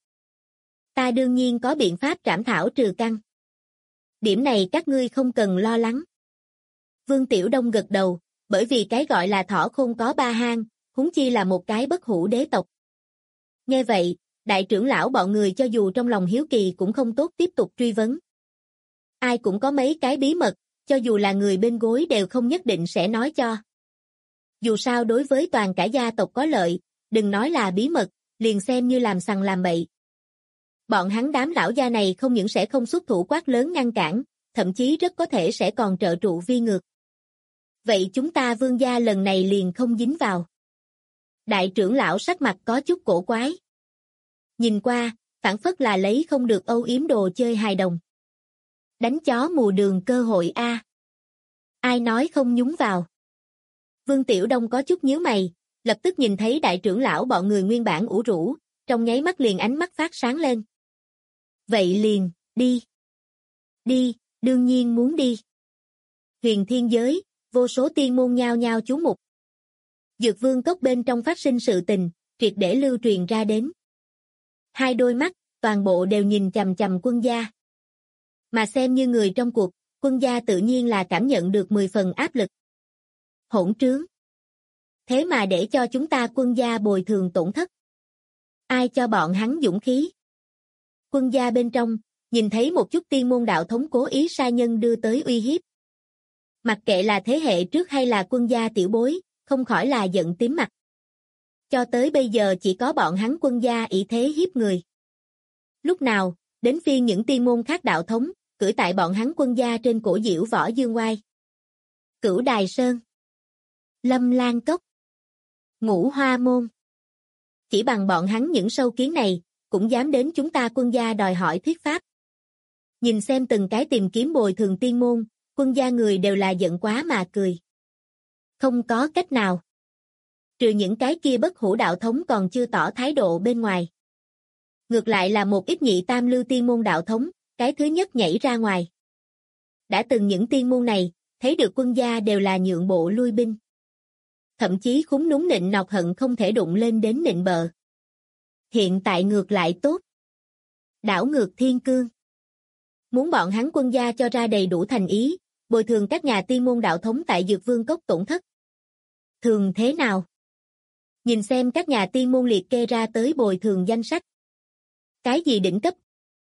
Ta đương nhiên có biện pháp trảm thảo trừ căn. Điểm này các ngươi không cần lo lắng. Vương Tiểu Đông gật đầu, bởi vì cái gọi là thỏ khôn có ba hang, huống chi là một cái bất hủ đế tộc. Nghe vậy, đại trưởng lão bọn người cho dù trong lòng hiếu kỳ cũng không tốt tiếp tục truy vấn. Ai cũng có mấy cái bí mật, cho dù là người bên gối đều không nhất định sẽ nói cho. Dù sao đối với toàn cả gia tộc có lợi, đừng nói là bí mật, liền xem như làm sằng làm bậy. Bọn hắn đám lão gia này không những sẽ không xuất thủ quát lớn ngăn cản, thậm chí rất có thể sẽ còn trợ trụ vi ngược. Vậy chúng ta Vương gia lần này liền không dính vào. Đại trưởng lão sắc mặt có chút cổ quái. Nhìn qua, phản phất là lấy không được âu yếm đồ chơi hài đồng. Đánh chó mù đường cơ hội a. Ai nói không nhúng vào. Vương Tiểu Đông có chút nhíu mày, lập tức nhìn thấy đại trưởng lão bọn người nguyên bản ủ rũ, trong nháy mắt liền ánh mắt phát sáng lên. Vậy liền, đi. Đi, đương nhiên muốn đi. Huyền thiên giới, vô số tiên môn nhao nhao chú mục. Dược Vương cốc bên trong phát sinh sự tình, triệt để lưu truyền ra đến. Hai đôi mắt, toàn bộ đều nhìn chằm chằm quân gia. Mà xem như người trong cuộc, quân gia tự nhiên là cảm nhận được 10 phần áp lực. Hỗn trướng. Thế mà để cho chúng ta quân gia bồi thường tổn thất. Ai cho bọn hắn dũng khí? Quân gia bên trong, nhìn thấy một chút tiên môn đạo thống cố ý sai nhân đưa tới uy hiếp. Mặc kệ là thế hệ trước hay là quân gia tiểu bối, không khỏi là giận tím mặt. Cho tới bây giờ chỉ có bọn hắn quân gia ỷ thế hiếp người. Lúc nào, đến phiên những tiên môn khác đạo thống, cưỡi tại bọn hắn quân gia trên cổ diễu võ dương oai. Cửu Đài Sơn, Lâm Lan Cốc, Ngũ Hoa Môn. Chỉ bằng bọn hắn những sâu kiến này, cũng dám đến chúng ta quân gia đòi hỏi thuyết pháp. Nhìn xem từng cái tìm kiếm bồi thường tiên môn, quân gia người đều là giận quá mà cười. Không có cách nào. Trừ những cái kia bất hủ đạo thống còn chưa tỏ thái độ bên ngoài. Ngược lại là một ít nhị tam lưu tiên môn đạo thống, cái thứ nhất nhảy ra ngoài. Đã từng những tiên môn này, thấy được quân gia đều là nhượng bộ lui binh. Thậm chí khúm núm nịnh nọt hận không thể đụng lên đến nịnh bợ. Hiện tại ngược lại tốt. Đảo ngược thiên cương. Muốn bọn hắn quân gia cho ra đầy đủ thành ý, bồi thường các nhà tiên môn đạo thống tại Dược Vương cốc tổn thất. Thường thế nào? Nhìn xem các nhà tiên môn liệt kê ra tới bồi thường danh sách. Cái gì đỉnh cấp?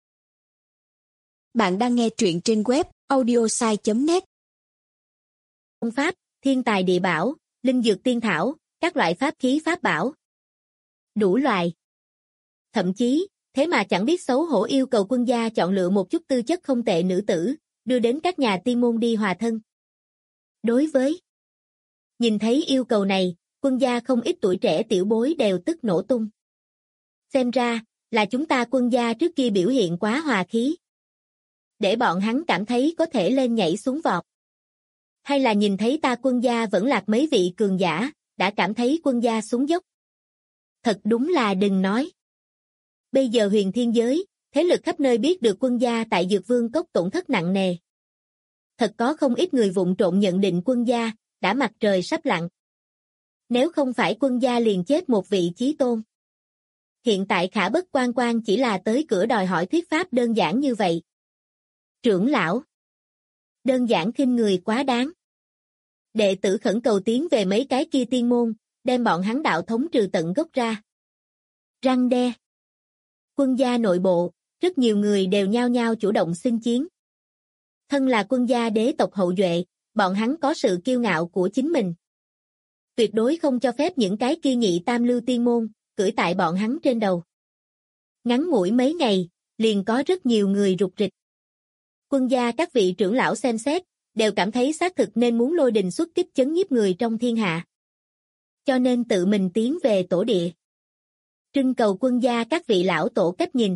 Bạn đang nghe truyện trên web audiosai.net. Công pháp, thiên tài địa bảo, linh dược tiên thảo, các loại pháp khí pháp bảo. Đủ loại. Thậm chí, thế mà chẳng biết xấu hổ yêu cầu quân gia chọn lựa một chút tư chất không tệ nữ tử, đưa đến các nhà tiên môn đi hòa thân. Đối với nhìn thấy yêu cầu này, quân gia không ít tuổi trẻ tiểu bối đều tức nổ tung. Xem ra, là chúng ta quân gia trước kia biểu hiện quá hòa khí. Để bọn hắn cảm thấy có thể lên nhảy xuống vọt. Hay là nhìn thấy ta quân gia vẫn lạc mấy vị cường giả, đã cảm thấy quân gia xuống dốc. Thật đúng là đừng nói. Bây giờ huyền thiên giới, thế lực khắp nơi biết được quân gia tại Dược Vương cốc tổn thất nặng nề. Thật có không ít người vụng trộn nhận định quân gia, đã mặt trời sắp lặn. Nếu không phải quân gia liền chết một vị chí tôn. Hiện tại Khả Bất Quan Quan chỉ là tới cửa đòi hỏi thuyết pháp đơn giản như vậy. Trưởng lão. Đơn giản khinh người quá đáng. Đệ tử khẩn cầu tiến về mấy cái kia tiên môn, đem bọn hắn đạo thống trừ tận gốc ra. Răng đe. Quân gia nội bộ, rất nhiều người đều nhao nhao chủ động xin chiến. Thân là quân gia đế tộc hậu duệ, bọn hắn có sự kiêu ngạo của chính mình. Tuyệt đối không cho phép những cái kia nhị tam lưu tiên môn, cưỡi tại bọn hắn trên đầu. Ngắn ngủi mấy ngày, liền có rất nhiều người rục rịch. Quân gia các vị trưởng lão xem xét, đều cảm thấy xác thực nên muốn lôi đình xuất kích chấn nhiếp người trong thiên hạ. Cho nên tự mình tiến về tổ địa. Trưng cầu quân gia các vị lão tổ cách nhìn.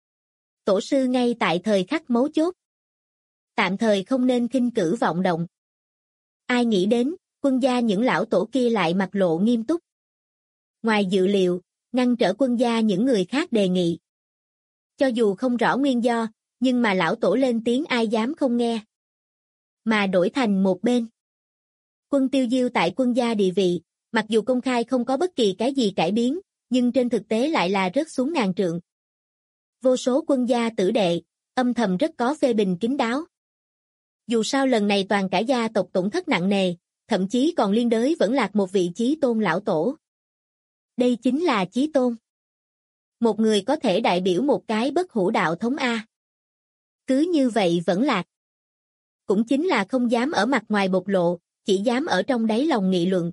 Tổ sư ngay tại thời khắc mấu chốt. Tạm thời không nên khinh cử vọng động. Ai nghĩ đến, quân gia những lão tổ kia lại mặt lộ nghiêm túc. Ngoài dự liệu, ngăn trở quân gia những người khác đề nghị. Cho dù không rõ nguyên do, nhưng mà lão tổ lên tiếng ai dám không nghe. Mà đổi thành một bên. Quân Tiêu Diêu tại quân gia địa vị, mặc dù công khai không có bất kỳ cái gì cải biến, nhưng trên thực tế lại là rớt xuống ngàn trượng. Vô số quân gia tử đệ, âm thầm rất có phê bình kín đáo. Dù sao lần này toàn cả gia tộc tổn thất nặng nề, thậm chí còn liên đới vẫn lạc một vị chí tôn lão tổ. Đây chính là chí tôn. Một người có thể đại biểu một cái bất hủ đạo thống A. Cứ như vậy vẫn lạc. Cũng chính là không dám ở mặt ngoài bộc lộ, chỉ dám ở trong đáy lòng nghị luận.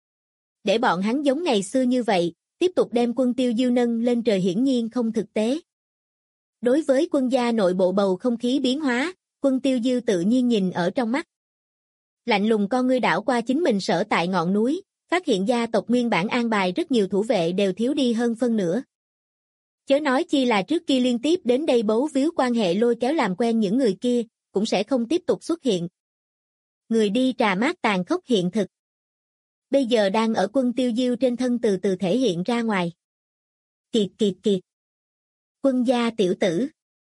Để bọn hắn giống ngày xưa như vậy, tiếp tục đem quân Tiêu Diêu nâng lên trời hiển nhiên không thực tế. Đối với quân gia nội bộ bầu không khí biến hóa, quân Tiêu Diêu tự nhiên nhìn ở trong mắt. Lạnh lùng con ngươi đảo qua chính mình sở tại ngọn núi, phát hiện gia tộc nguyên bản an bài rất nhiều thủ vệ đều thiếu đi hơn phân nửa. Chớ nói chi là trước kia liên tiếp đến đây bấu víu quan hệ lôi kéo làm quen những người kia, cũng sẽ không tiếp tục xuất hiện. Người đi trà mát tàn khốc hiện thực. Bây giờ đang ở quân Tiêu Diêu trên thân từ từ thể hiện ra ngoài. Kiệt kiệt kiệt. Quân gia tiểu tử.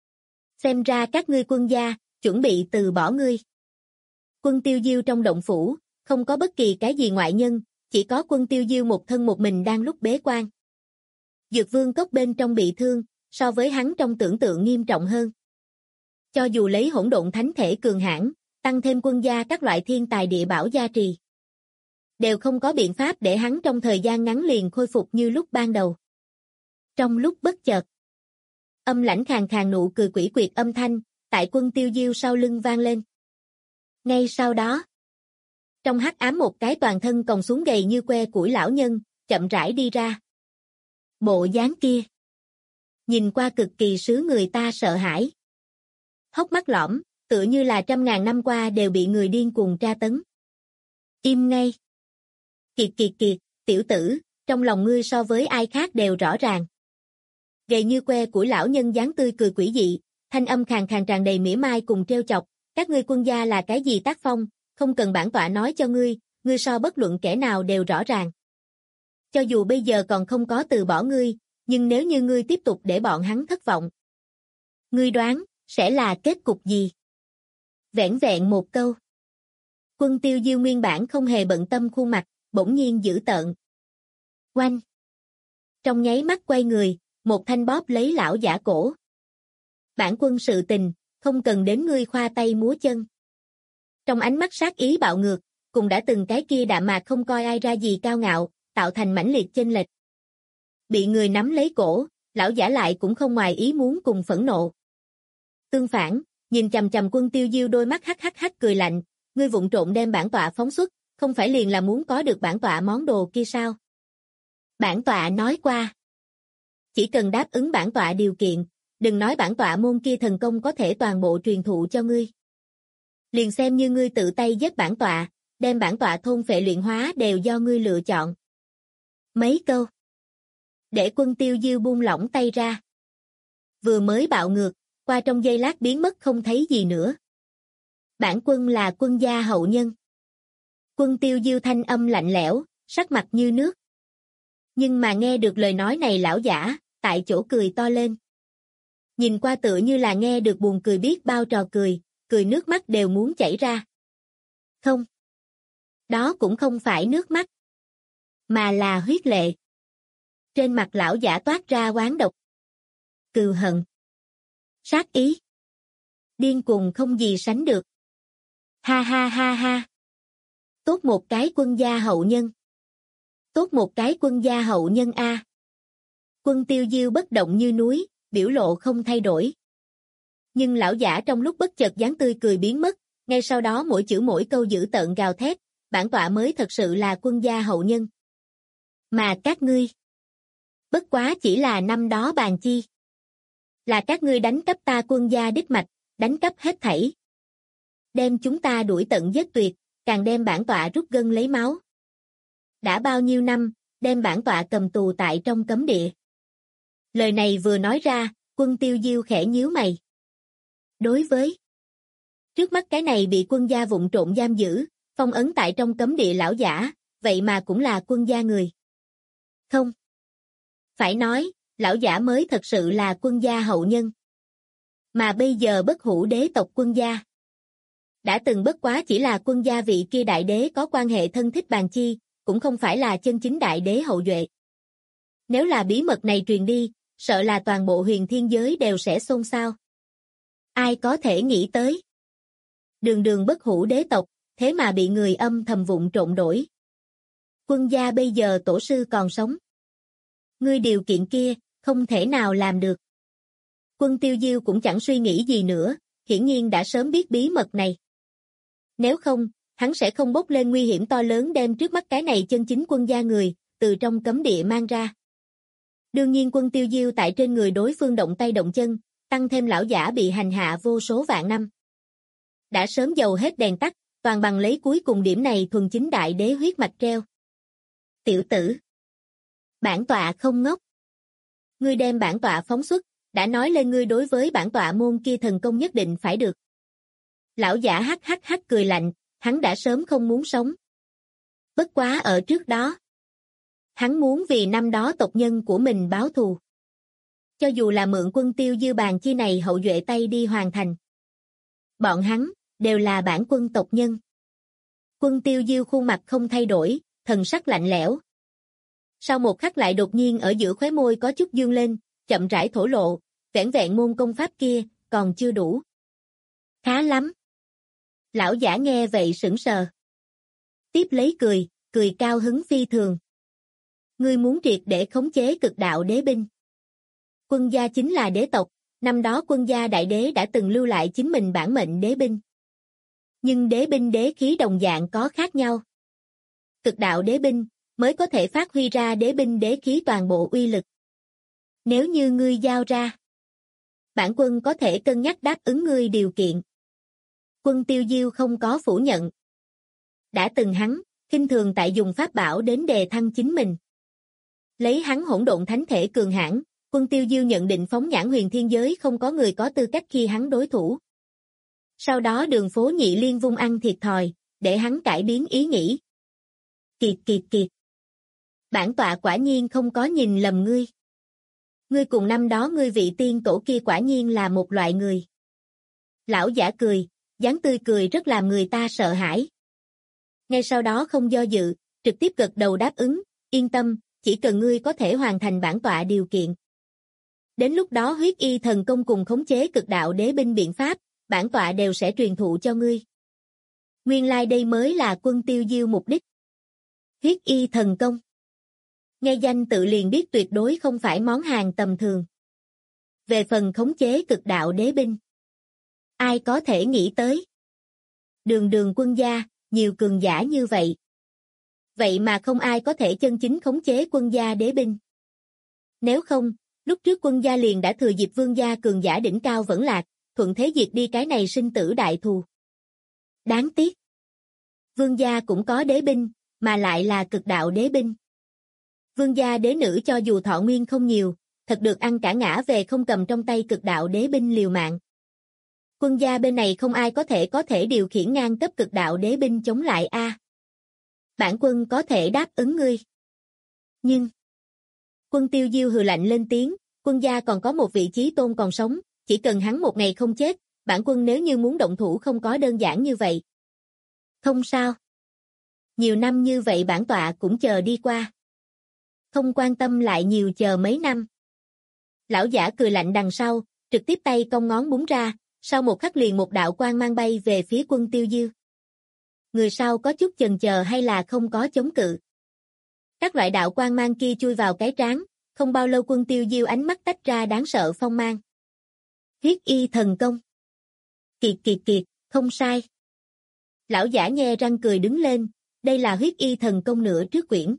Xem ra các ngươi quân gia, chuẩn bị từ bỏ ngươi. Quân Tiêu Diêu trong động phủ, không có bất kỳ cái gì ngoại nhân, chỉ có quân Tiêu Diêu một thân một mình đang lúc bế quan. Dược vương cốc bên trong bị thương, so với hắn trong tưởng tượng nghiêm trọng hơn. Cho dù lấy hỗn độn thánh thể cường hãn, tăng thêm quân gia các loại thiên tài địa bảo gia trì, đều không có biện pháp để hắn trong thời gian ngắn liền khôi phục như lúc ban đầu. Trong lúc bất chợt, âm lãnh khàn khàn nụ cười quỷ quyệt âm thanh, tại quân Tiêu Diêu sau lưng vang lên. Ngay sau đó, trong hắc ám một cái toàn thân còng xuống gầy như que củi lão nhân, chậm rãi đi ra. Bộ dáng kia, nhìn qua cực kỳ sứ người ta sợ hãi. Hốc mắt lõm, tựa như là trăm ngàn năm qua đều bị người điên cuồng tra tấn. Im ngay. Kiệt kiệt kiệt, tiểu tử, trong lòng ngươi so với ai khác đều rõ ràng. Gầy như que củi lão nhân dáng tươi cười quỷ dị, thanh âm khàn khàn tràn đầy mỉa mai cùng trêu chọc, các ngươi quân gia là cái gì tác phong, không cần bản tọa nói cho ngươi so bất luận kẻ nào đều rõ ràng. Cho dù bây giờ còn không có từ bỏ ngươi, nhưng nếu như ngươi tiếp tục để bọn hắn thất vọng, ngươi đoán, sẽ là kết cục gì? Vẻn vẹn một câu. Quân Tiêu Diêu nguyên bản không hề bận tâm khuôn mặt, bỗng nhiên dữ tợn. Oanh! Trong nháy mắt quay người, một thanh bóp lấy lão giả cổ. Bản quân sự tình, không cần đến ngươi khoa tay múa chân. Trong ánh mắt sát ý bạo ngược, cùng đã từng cái kia đạm mạc không coi ai ra gì cao ngạo, tạo thành mãnh liệt chênh lệch. Bị người nắm lấy cổ, lão giả lại cũng không ngoài ý muốn cùng phẫn nộ. Tương phản, nhìn chằm chằm quân Tiêu Diêu đôi mắt hắc hắc hắc cười lạnh, ngươi vụng trộn đem bản tọa phóng xuất, không phải liền là muốn có được bản tọa món đồ kia sao? Bản tọa nói qua, chỉ cần đáp ứng bản tọa điều kiện, đừng nói bản tọa môn kia thần công có thể toàn bộ truyền thụ cho ngươi. Liền xem như ngươi tự tay giết bản tọa, đem bản tọa thôn phệ luyện hóa đều do ngươi lựa chọn. Mấy câu. Để quân Tiêu Diêu buông lỏng tay ra. Vừa mới bạo ngược, qua trong giây lát biến mất không thấy gì nữa. Bản quân là quân gia hậu nhân. Quân Tiêu Diêu thanh âm lạnh lẽo, sắc mặt như nước. Nhưng mà nghe được lời nói này lão giả, tại chỗ cười to lên. Nhìn qua tựa như là nghe được buồn cười biết bao trò cười, cười nước mắt đều muốn chảy ra. Không. Đó cũng không phải nước mắt, mà là huyết lệ. Trên mặt lão giả toát ra oán độc. Cừu hận. Sát ý. Điên cuồng không gì sánh được. Ha ha ha ha. Tốt một cái quân gia hậu nhân. Tốt một cái quân gia hậu nhân a. Quân Tiêu Diêu bất động như núi, biểu lộ không thay đổi. Nhưng lão giả trong lúc bất chợt dáng tươi cười biến mất, ngay sau đó mỗi chữ mỗi câu dữ tợn gào thét, bản tọa mới thật sự là quân gia hậu nhân. Mà các ngươi, bất quá chỉ là năm đó bàn chi. Là các ngươi đánh cắp ta quân gia đích mạch, đánh cắp hết thảy. Đem chúng ta đuổi tận giết tuyệt, càng đem bản tọa rút gân lấy máu. Đã bao nhiêu năm, đem bản tọa cầm tù tại trong cấm địa. Lời này vừa nói ra, Quân Tiêu Diêu khẽ nhíu mày. Đối với trước mắt cái này bị quân gia vụng trộm giam giữ, phong ấn tại trong cấm địa lão giả, vậy mà cũng là quân gia người. Không. Phải nói, lão giả mới thật sự là quân gia hậu nhân. Mà bây giờ bất hủ đế tộc quân gia. Đã từng bất quá chỉ là quân gia vị kia đại đế có quan hệ thân thích bàn chi, cũng không phải là chân chính đại đế hậu duệ. Nếu là bí mật này truyền đi, sợ là toàn bộ huyền thiên giới đều sẽ xôn xao. Ai có thể nghĩ tới? Đường đường bất hủ đế tộc, thế mà bị người âm thầm vụng trộn đổi. Quân gia bây giờ tổ sư còn sống. Ngươi điều kiện kia, không thể nào làm được. Quân Tiêu Diêu cũng chẳng suy nghĩ gì nữa, hiển nhiên đã sớm biết bí mật này. Nếu không, hắn sẽ không bốc lên nguy hiểm to lớn đem trước mắt cái này chân chính quân gia người, từ trong cấm địa mang ra. Đương nhiên Quân Tiêu Diêu tại trên người đối phương động tay động chân, tăng thêm lão giả bị hành hạ vô số vạn năm. Đã sớm dầu hết đèn tắt, toàn bằng lấy cuối cùng điểm này thuần chính đại đế huyết mạch treo. Tiểu tử! Bản tọa không ngốc. Ngươi đem bản tọa phóng xuất, đã nói lên ngươi đối với bản tọa môn kia thần công nhất định phải được. Lão giả hắc hắc hắc cười lạnh, hắn đã sớm không muốn sống. Bất quá ở trước đó. Hắn muốn vì năm đó tộc nhân của mình báo thù. Cho dù là mượn Quân Tiêu Diêu bàn chi này hậu duệ tay đi hoàn thành. Bọn hắn, đều là bản quân tộc nhân. Quân Tiêu Diêu khuôn mặt không thay đổi, thần sắc lạnh lẽo. Sau một khắc lại đột nhiên ở giữa khóe môi có chút dương lên, chậm rãi thổ lộ, vẻn vẹn môn công pháp kia, còn chưa đủ. Khá lắm. Lão giả nghe vậy sững sờ. Tiếp lấy cười, cười cao hứng phi thường. Ngươi muốn triệt để khống chế cực đạo đế binh. Quân gia chính là đế tộc, năm đó quân gia đại đế đã từng lưu lại chính mình bản mệnh đế binh. Nhưng đế binh đế khí đồng dạng có khác nhau. Cực đạo đế binh mới có thể phát huy ra đế binh đế khí toàn bộ uy lực. Nếu như ngươi giao ra, bản quân có thể cân nhắc đáp ứng ngươi điều kiện. Quân Tiêu Diêu không có phủ nhận. Đã từng hắn, khinh thường tại dùng pháp bảo đến đề thăng chính mình. Lấy hắn hỗn độn thánh thể cường hãn, Quân Tiêu Diêu nhận định phóng nhãn huyền thiên giới không có người có tư cách khi hắn đối thủ. Sau đó Đường Phố Nhị Liên vung ăn thiệt thòi, để hắn cải biến ý nghĩ. Kiệt kiệt kiệt. Bản tọa quả nhiên không có nhìn lầm ngươi. Ngươi cùng năm đó ngươi vị tiên tổ kia quả nhiên là một loại người. Lão giả cười, dáng tươi cười rất làm người ta sợ hãi. Ngay sau đó không do dự, trực tiếp gật đầu đáp ứng, yên tâm, chỉ cần ngươi có thể hoàn thành bản tọa điều kiện. Đến lúc đó huyết y thần công cùng khống chế cực đạo đế binh biện pháp, bản tọa đều sẽ truyền thụ cho ngươi. Nguyên lai đây mới là Quân Tiêu Diêu mục đích. Huyết y thần công. Nghe danh tự liền biết tuyệt đối không phải món hàng tầm thường. Về phần khống chế cực đạo đế binh, ai có thể nghĩ tới? Đường đường quân gia, nhiều cường giả như vậy. Vậy mà không ai có thể chân chính khống chế quân gia đế binh. Nếu không, lúc trước quân gia liền đã thừa dịp vương gia cường giả đỉnh cao vẫn lạc, thuận thế diệt đi cái này sinh tử đại thù. Đáng tiếc. Vương gia cũng có đế binh, mà lại là cực đạo đế binh. Vương gia đế nữ cho dù thọ nguyên không nhiều, thật được ăn cả ngã về không cầm trong tay cực đạo đế binh liều mạng. Quân gia bên này không ai có thể điều khiển ngang cấp cực đạo đế binh chống lại a. Bản quân có thể đáp ứng ngươi. Nhưng Quân Tiêu Diêu hừ lạnh lên tiếng, quân gia còn có một vị chí tôn còn sống, chỉ cần hắn một ngày không chết, bản quân nếu như muốn động thủ không có đơn giản như vậy. Không sao. Nhiều năm như vậy bản tọa cũng chờ đi qua. Không quan tâm lại nhiều chờ mấy năm. Lão giả cười lạnh đằng sau, trực tiếp tay cong ngón búng ra, sau một khắc liền một đạo quang mang bay về phía Quân Tiêu Diêu. người sau có chút chần chờ hay là không có chống cự. Các loại đạo quang mang kia chui vào cái trán, không bao lâu Quân Tiêu Diêu ánh mắt tách ra đáng sợ phong mang. Huyết y thần công. Kiệt kiệt kiệt, không sai. Lão giả nhe răng cười đứng lên, đây là huyết y thần công nửa trước quyển.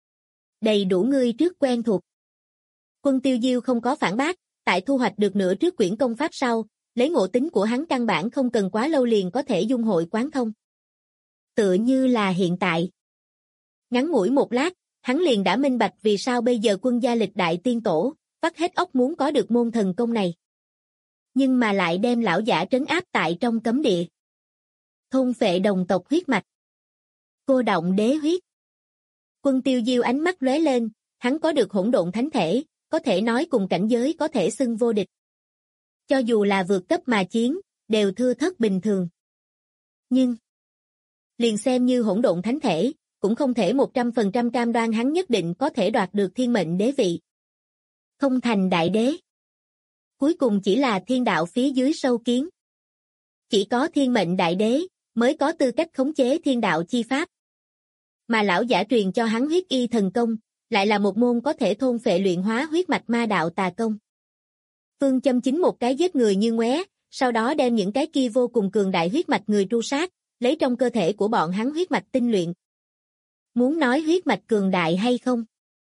Đầy đủ ngươi trước quen thuộc. Quân Tiêu Diêu không có phản bác, tại thu hoạch được nửa trước quyển công pháp sau, lấy ngộ tính của hắn căn bản không cần quá lâu liền có thể dung hội quán thông. Tựa như là hiện tại. Ngắn ngủi một lát, hắn liền đã minh bạch vì sao bây giờ Quân gia lịch đại tiên tổ, vắt hết óc muốn có được môn thần công này. Nhưng mà lại đem lão giả trấn áp tại trong cấm địa. Thôn phệ đồng tộc huyết mạch. Cô động đế huyết. Quân Tiêu Diêu ánh mắt lóe lên, hắn có được hỗn độn thánh thể, có thể nói cùng cảnh giới có thể xưng vô địch. Cho dù là vượt cấp mà chiến, đều thưa thớt bình thường. Nhưng, liền xem như hỗn độn thánh thể, cũng không thể 100% cam đoan hắn nhất định có thể đoạt được thiên mệnh đế vị. Không thành đại đế. Cuối cùng chỉ là thiên đạo phía dưới sâu kiến. Chỉ có thiên mệnh đại đế, mới có tư cách khống chế thiên đạo chi pháp. Mà lão giả truyền cho hắn huyết y thần công, lại là một môn có thể thôn phệ luyện hóa huyết mạch ma đạo tà công. Phương châm chính một cái giết người như ngoé, sau đó đem những cái kia vô cùng cường đại huyết mạch người tru sát, lấy trong cơ thể của bọn hắn huyết mạch tinh luyện. Muốn nói huyết mạch cường đại hay không?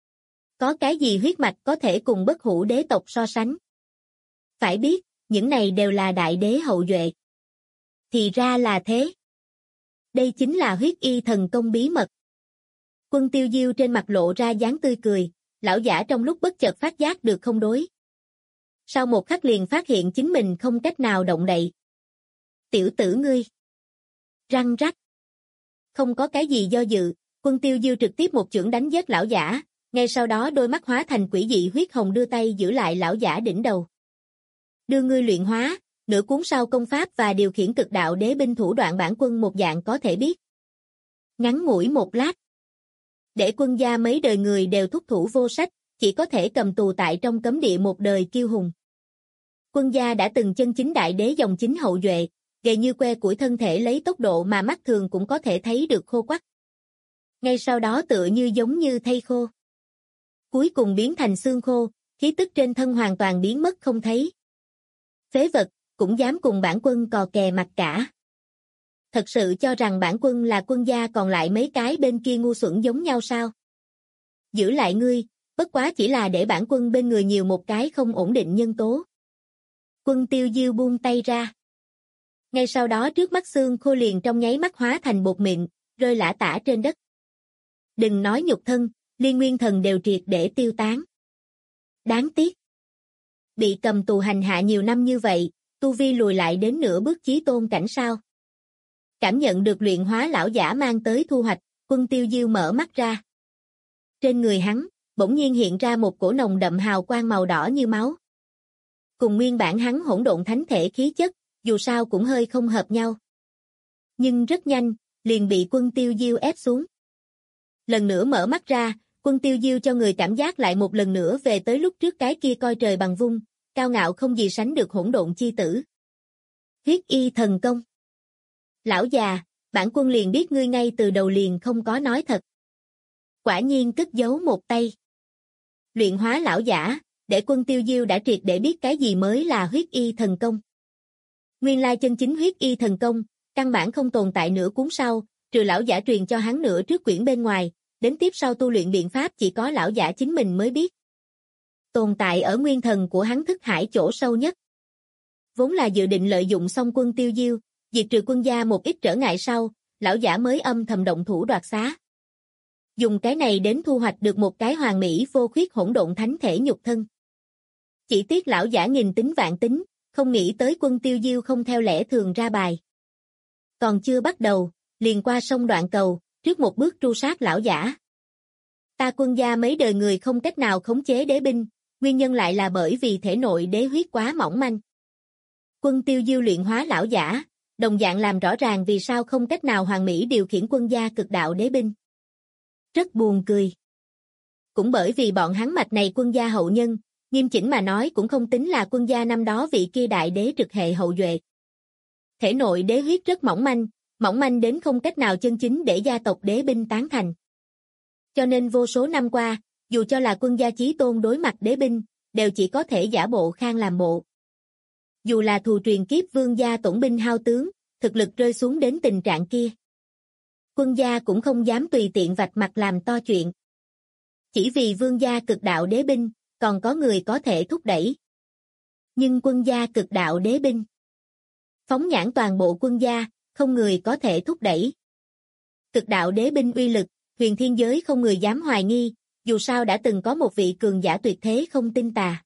Có cái gì huyết mạch có thể cùng bất hủ đế tộc so sánh? Phải biết, những này đều là đại đế hậu duệ. Thì ra là thế. Đây chính là huyết y thần công bí mật. Quân Tiêu Diêu trên mặt lộ ra dáng tươi cười, lão giả trong lúc bất chợt phát giác được không đối. Sau một khắc liền phát hiện chính mình không cách nào động đậy. Tiểu tử ngươi. Răng rắc. Không có cái gì do dự, Quân Tiêu Diêu trực tiếp một chưởng đánh giết lão giả, ngay sau đó đôi mắt hóa thành quỷ dị huyết hồng đưa tay giữ lại lão giả đỉnh đầu. Đưa ngươi luyện hóa, nửa cuốn sau công pháp và điều khiển cực đạo đế binh thủ đoạn bản quân một dạng có thể biết. Ngắn ngủi một lát. Để Quân gia mấy đời người đều thúc thủ vô sách, chỉ có thể cầm tù tại trong cấm địa một đời kiêu hùng. Quân gia đã từng chân chính đại đế dòng chính hậu duệ, gầy như que củi thân thể lấy tốc độ mà mắt thường cũng có thể thấy được khô quắt. Ngay sau đó tựa như giống như thây khô. Cuối cùng biến thành xương khô, khí tức trên thân hoàn toàn biến mất không thấy. Phế vật, cũng dám cùng bản quân cò kè mặt cả. Thật sự cho rằng bản quân là Quân gia còn lại mấy cái bên kia ngu xuẩn giống nhau sao? Giữ lại ngươi, bất quá chỉ là để bản quân bên người nhiều một cái không ổn định nhân tố. Quân Tiêu Diêu buông tay ra. Ngay sau đó trước mắt xương khô liền trong nháy mắt hóa thành bột mịn, rơi lả tả trên đất. Đừng nói nhục thân, liên nguyên thần đều triệt để tiêu tán. Đáng tiếc. Bị cầm tù hành hạ nhiều năm như vậy, tu vi lùi lại đến nửa bước chí tôn cảnh sao. Cảm nhận được luyện hóa lão giả mang tới thu hoạch, Quân Tiêu Diêu mở mắt ra. Trên người hắn, bỗng nhiên hiện ra một cổ nồng đậm hào quang màu đỏ như máu. Cùng nguyên bản hắn hỗn độn thánh thể khí chất, dù sao cũng hơi không hợp nhau. Nhưng rất nhanh, liền bị Quân Tiêu Diêu ép xuống. Lần nữa mở mắt ra, Quân Tiêu Diêu cho người cảm giác lại một lần nữa về tới lúc trước cái kia coi trời bằng vung, cao ngạo không gì sánh được hỗn độn chi tử. Huyết y thần công. Lão già, bản quân liền biết ngươi ngay từ đầu liền không có nói thật. Quả nhiên cất giấu một tay. Luyện hóa lão giả, để Quân Tiêu Diêu đã triệt để biết cái gì mới là huyết y thần công. Nguyên lai chân chính huyết y thần công, căn bản không tồn tại nửa cuốn sau, trừ lão giả truyền cho hắn nửa trước quyển bên ngoài, đến tiếp sau tu luyện biện pháp chỉ có lão giả chính mình mới biết. Tồn tại ở nguyên thần của hắn thức hải chỗ sâu nhất. Vốn là dự định lợi dụng xong Quân Tiêu Diêu, diệt trừ Quân gia một ít trở ngại sau, lão giả mới âm thầm động thủ đoạt xá. Dùng cái này đến thu hoạch được một cái hoàn mỹ vô khuyết hỗn độn thánh thể nhục thân. Chỉ tiếc lão giả nghìn tính vạn tính, không nghĩ tới Quân Tiêu Diêu không theo lẽ thường ra bài. Còn chưa bắt đầu, liền qua sông đoạn cầu, trước một bước tru sát lão giả. Ta Quân gia mấy đời người không cách nào khống chế đế binh, nguyên nhân lại là bởi vì thể nội đế huyết quá mỏng manh. Quân Tiêu Diêu luyện hóa lão giả, đồng dạng làm rõ ràng vì sao không cách nào hoàn mỹ điều khiển Quân gia cực đạo đế binh. Rất buồn cười. Cũng bởi vì bọn hắn mạch này Quân gia hậu nhân, nghiêm chỉnh mà nói cũng không tính là Quân gia năm đó vị kia đại đế trực hệ hậu duệ. Thể nội đế huyết rất mỏng manh, mỏng manh đến không cách nào chân chính để gia tộc đế binh tán thành. Cho nên vô số năm qua, dù cho là quân gia chí tôn đối mặt đế binh, đều chỉ có thể giả bộ khang làm bộ. Dù là thù truyền kiếp vương gia tổn binh hao tướng, thực lực rơi xuống đến tình trạng kia. Quân gia cũng không dám tùy tiện vạch mặt làm to chuyện. Chỉ vì vương gia cực đạo đế binh, còn có người có thể thúc đẩy. Nhưng quân gia cực đạo đế binh. Phóng nhãn toàn bộ quân gia, không người có thể thúc đẩy. Cực đạo đế binh uy lực, huyền thiên giới không người dám hoài nghi, dù sao đã từng có một vị cường giả tuyệt thế không tin tà.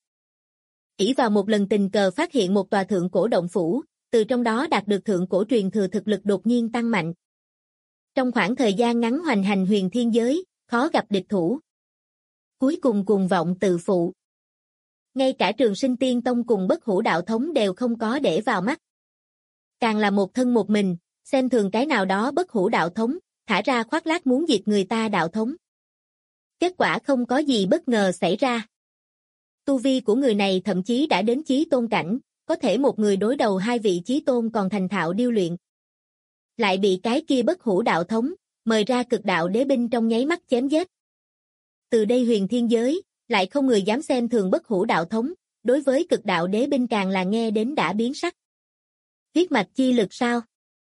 Ỷ vào một lần tình cờ phát hiện một tòa thượng cổ động phủ, từ trong đó đạt được thượng cổ truyền thừa thực lực đột nhiên tăng mạnh. Trong khoảng thời gian ngắn hoành hành huyền thiên giới, khó gặp địch thủ. Cuối cùng cuồng vọng tự phụ. Ngay cả Trường Sinh Tiên Tông cùng Bất Hủ Đạo Thống đều không có để vào mắt. Càng là một thân một mình, xem thường cái nào đó Bất Hủ Đạo Thống, thả ra khoác lác muốn diệt người ta đạo thống. Kết quả không có gì bất ngờ xảy ra. Tu vi của người này thậm chí đã đến chí tôn cảnh, có thể một người đối đầu hai vị chí tôn còn thành thạo điêu luyện. Lại bị cái kia Bất Hủ Đạo Thống, mời ra cực đạo đế binh trong nháy mắt chém giết. Từ đây huyền thiên giới, lại không người dám xem thường Bất Hủ Đạo Thống, đối với cực đạo đế binh càng là nghe đến đã biến sắc. Huyết mạch chi lực sao?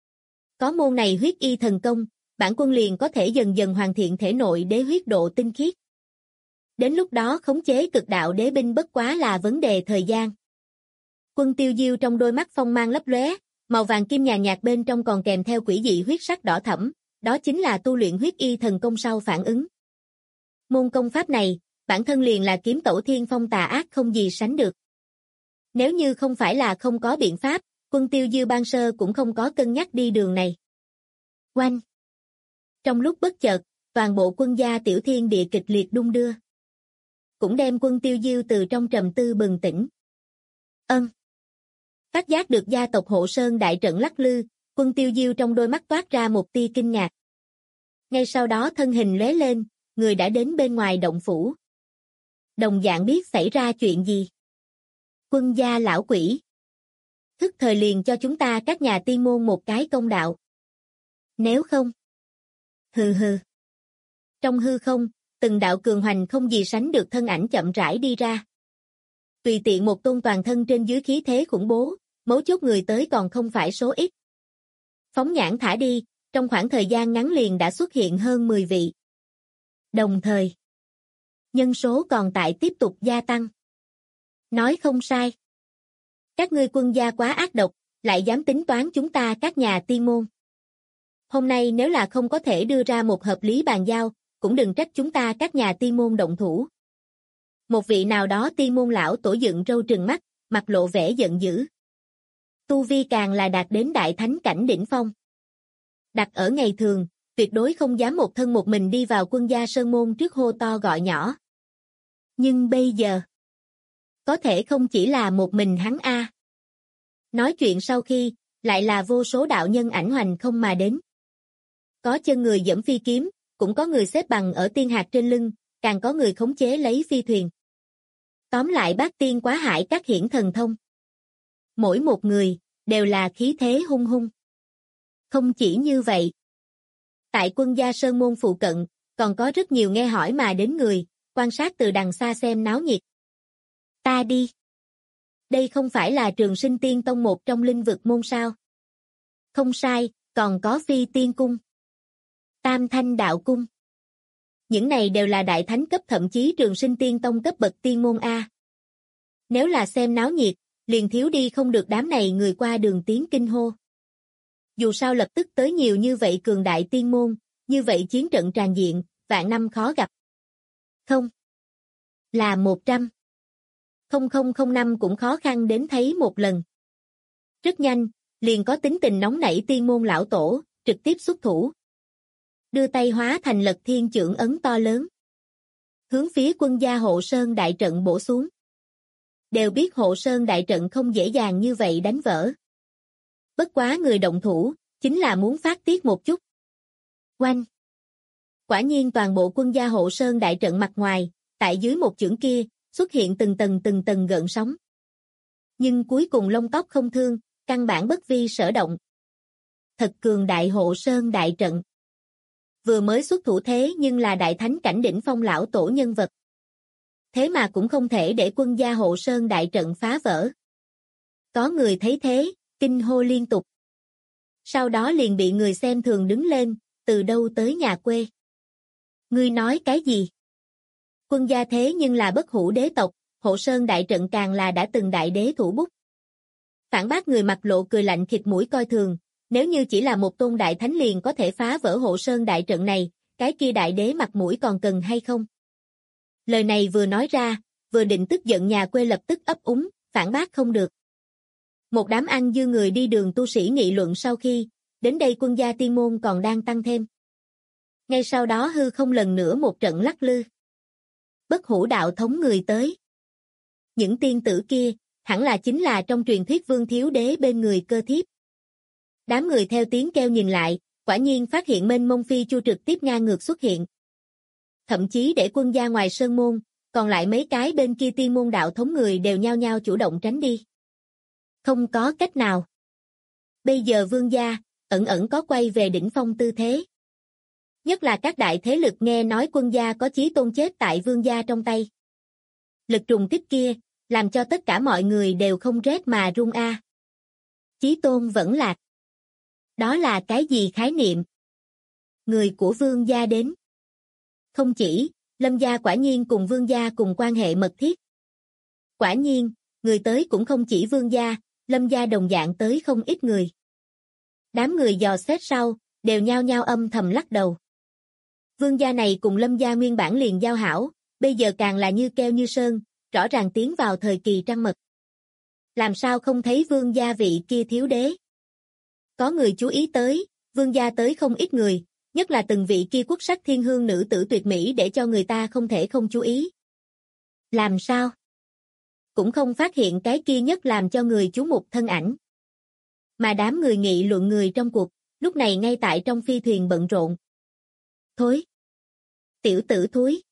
Có môn này huyết y thần công, bản quân liền có thể dần dần hoàn thiện thể nội đế huyết độ tinh khiết. Đến lúc đó khống chế cực đạo đế binh bất quá là vấn đề thời gian. Quân Tiêu Diêu trong đôi mắt phong mang lấp lóe, màu vàng kim nhàn nhạt bên trong còn kèm theo quỷ dị huyết sắc đỏ thẫm, đó chính là tu luyện huyết y thần công sau phản ứng. Môn công pháp này, bản thân liền là kiếm tẩu thiên phong tà ác không gì sánh được. Nếu như không phải là không có biện pháp, Quân Tiêu Diêu ban sơ cũng không có cân nhắc đi đường này. Oanh! Trong lúc bất chợt, toàn bộ quân gia tiểu thiên địa kịch liệt đung đưa. Cũng đem Quân Tiêu Diêu từ trong trầm tư bừng tỉnh. Phát giác được gia tộc Hộ Sơn đại trận lắc lư, Quân Tiêu Diêu trong đôi mắt toát ra một tia kinh ngạc. Ngay sau đó thân hình lóe lên, người đã đến bên ngoài động phủ. Đồng dạng biết xảy ra chuyện gì. Quân gia lão quỷ. Thức thời liền cho chúng ta các nhà tiên môn một cái công đạo. Nếu không. Hừ hừ. Trong hư không, từng đạo cường hoành không gì sánh được thân ảnh chậm rãi đi ra. Tùy tiện một tôn toàn thân trên dưới khí thế khủng bố, mấu chốt người tới còn không phải số ít. Phóng nhãn thả đi, trong khoảng thời gian ngắn liền đã xuất hiện hơn 10 vị. Đồng thời, nhân số còn tại tiếp tục gia tăng. Nói không sai. Các ngươi quân gia quá ác độc, lại dám tính toán chúng ta các nhà tiên môn. Hôm nay nếu là không có thể đưa ra một hợp lý bàn giao, cũng đừng trách chúng ta các nhà tiên môn động thủ. Một vị nào đó tiên môn lão tổ dựng râu trừng mắt, mặt lộ vẻ giận dữ. Tu vi càng là đạt đến đại thánh cảnh đỉnh phong. Đặt ở ngày thường, tuyệt đối không dám một thân một mình đi vào quân gia sơn môn trước hô to gọi nhỏ. Nhưng bây giờ, có thể không chỉ là một mình hắn a. Nói chuyện sau khi, lại là vô số đạo nhân ảnh hoành không mà đến. Có chân người giẫm phi kiếm, cũng có người xếp bằng ở tiên hạt trên lưng, càng có người khống chế lấy phi thuyền. Tóm lại bát tiên quá hải các hiển thần thông. Mỗi một người, đều là khí thế hung hung. Không chỉ như vậy. Tại quân gia sơn môn phụ cận, còn có rất nhiều nghe hỏi mà đến người, quan sát từ đằng xa xem náo nhiệt. Ta đi. Đây không phải là Trường Sinh Tiên Tông một trong linh vực môn sao? Không sai, còn có Phi Tiên Cung, Tam Thanh Đạo Cung. Những này đều là đại thánh cấp thậm chí Trường Sinh Tiên Tông cấp bậc tiên môn A. Nếu là xem náo nhiệt, liền thiếu đi không được đám này người qua đường tiếng kinh hô. Dù sao lập tức tới nhiều như vậy cường đại tiên môn, như vậy chiến trận tràn diện, vạn năm khó gặp. Không. Là 100. 0005 cũng khó khăn đến thấy một lần. Rất nhanh, liền có tính tình nóng nảy tiên môn lão tổ, trực tiếp xuất thủ. Đưa tay hóa thành Lật Thiên chưởng ấn to lớn. Hướng phía quân gia Hộ Sơn đại trận bổ xuống. Đều biết Hộ Sơn đại trận không dễ dàng như vậy đánh vỡ. Bất quá người động thủ, chính là muốn phát tiết một chút. Oanh! Quả nhiên toàn bộ quân gia Hộ Sơn đại trận mặt ngoài, tại dưới một chưởng kia, xuất hiện từng tầng gợn sóng. Nhưng cuối cùng lông tóc không thương, căn bản bất vi sở động. thật cường đại hộ sơn đại trận. Vừa mới xuất thủ thế nhưng là đại thánh cảnh đỉnh phong lão tổ nhân vật. Thế mà cũng không thể để quân gia hộ sơn đại trận phá vỡ. Có người thấy thế, kinh hô liên tục. Sau đó liền bị người xem thường đứng lên, từ đâu tới nhà quê. Ngươi nói cái gì? Quân gia thế nhưng là bất hủ đế tộc, hộ sơn đại trận càng là đã từng đại đế thủ bút. Phản bác người mặt lộ cười lạnh khịt mũi coi thường, nếu như chỉ là một tôn đại thánh liền có thể phá vỡ hộ sơn đại trận này, cái kia đại đế mặt mũi còn cần hay không? Lời này vừa nói ra, vừa định tức giận nhà quê lập tức ấp úng, phản bác không được. Một đám ăn dưa người đi đường tu sĩ nghị luận sau khi, đến đây quân gia tiên môn còn đang tăng thêm. Ngay sau đó hư không lần nữa một trận lắc lư. Bất hủ đạo thống người tới. Những tiên tử kia, hẳn là chính là trong truyền thuyết Vương Thiếu Đế bên người Cơ Thiếp. Đám người theo tiếng kêu nhìn lại, quả nhiên phát hiện mênh mông phi chu trực tiếp ngang ngược xuất hiện. Thậm chí để quân gia ngoài sơn môn, còn lại mấy cái bên kia tiên môn đạo thống người đều nhao nhao chủ động tránh đi. Không có cách nào. Bây giờ Vương gia, ẩn ẩn có quay về đỉnh phong tư thế. Nhất là các đại thế lực nghe nói quân gia có chí tôn chết tại Vương gia trong tay. Lực trùng kích kia, làm cho tất cả mọi người đều không rét mà run a. Chí tôn vẫn lạc. Đó là cái gì khái niệm? Người của Vương gia đến. Không chỉ, Lâm gia quả nhiên cùng Vương gia cùng quan hệ mật thiết. Quả nhiên, người tới cũng không chỉ Vương gia, Lâm gia đồng dạng tới không ít người. Đám người dò xét sau, đều nhao nhao âm thầm lắc đầu. Vương gia này cùng Lâm gia nguyên bản liền giao hảo, bây giờ càng là như keo như sơn, rõ ràng tiến vào thời kỳ trăng mật. Làm sao không thấy Vương gia vị kia thiếu đế? Có người chú ý tới, Vương gia tới không ít người, nhất là từng vị kia quốc sắc thiên hương nữ tử tuyệt mỹ để cho người ta không thể không chú ý. Làm sao? Cũng không phát hiện cái kia nhất làm cho người chú mục thân ảnh. Mà đám người nghị luận người trong cuộc, lúc này ngay tại trong phi thuyền bận rộn. Thối! Tiểu tử thúi!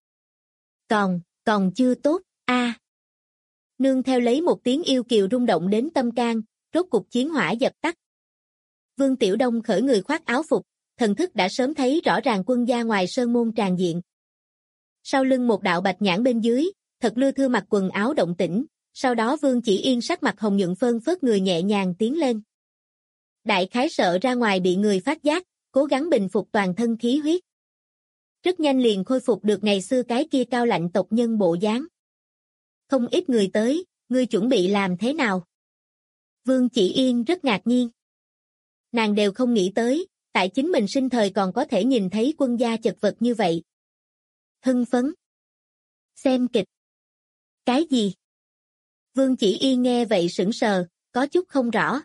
Còn chưa tốt, a. Nương theo lấy một tiếng yêu kiều rung động đến tâm can, rốt cục chiến hỏa dập tắt. Vương Tiểu Đông khởi người khoác áo phục, thần thức đã sớm thấy rõ ràng quân gia ngoài sơn môn tràn diện. Sau lưng một đạo bạch nhãn bên dưới, thật lưa thưa mặc quần áo động tĩnh, sau đó Vương Chỉ Yên sắc mặt hồng nhuận phơn phớt người nhẹ nhàng tiến lên. Đại khái sợ ra ngoài bị người phát giác, cố gắng bình phục toàn thân khí huyết. Rất nhanh liền khôi phục được ngày xưa cái kia cao lạnh tộc nhân bộ dáng. Không ít người tới, ngươi chuẩn bị làm thế nào? Vương Chỉ Yên rất ngạc nhiên. Nàng đều không nghĩ tới, tại chính mình sinh thời còn có thể nhìn thấy quân gia chật vật như vậy. Hưng phấn. Xem kịch. Cái gì? Vương Chỉ Yên nghe vậy sững sờ, có chút không rõ.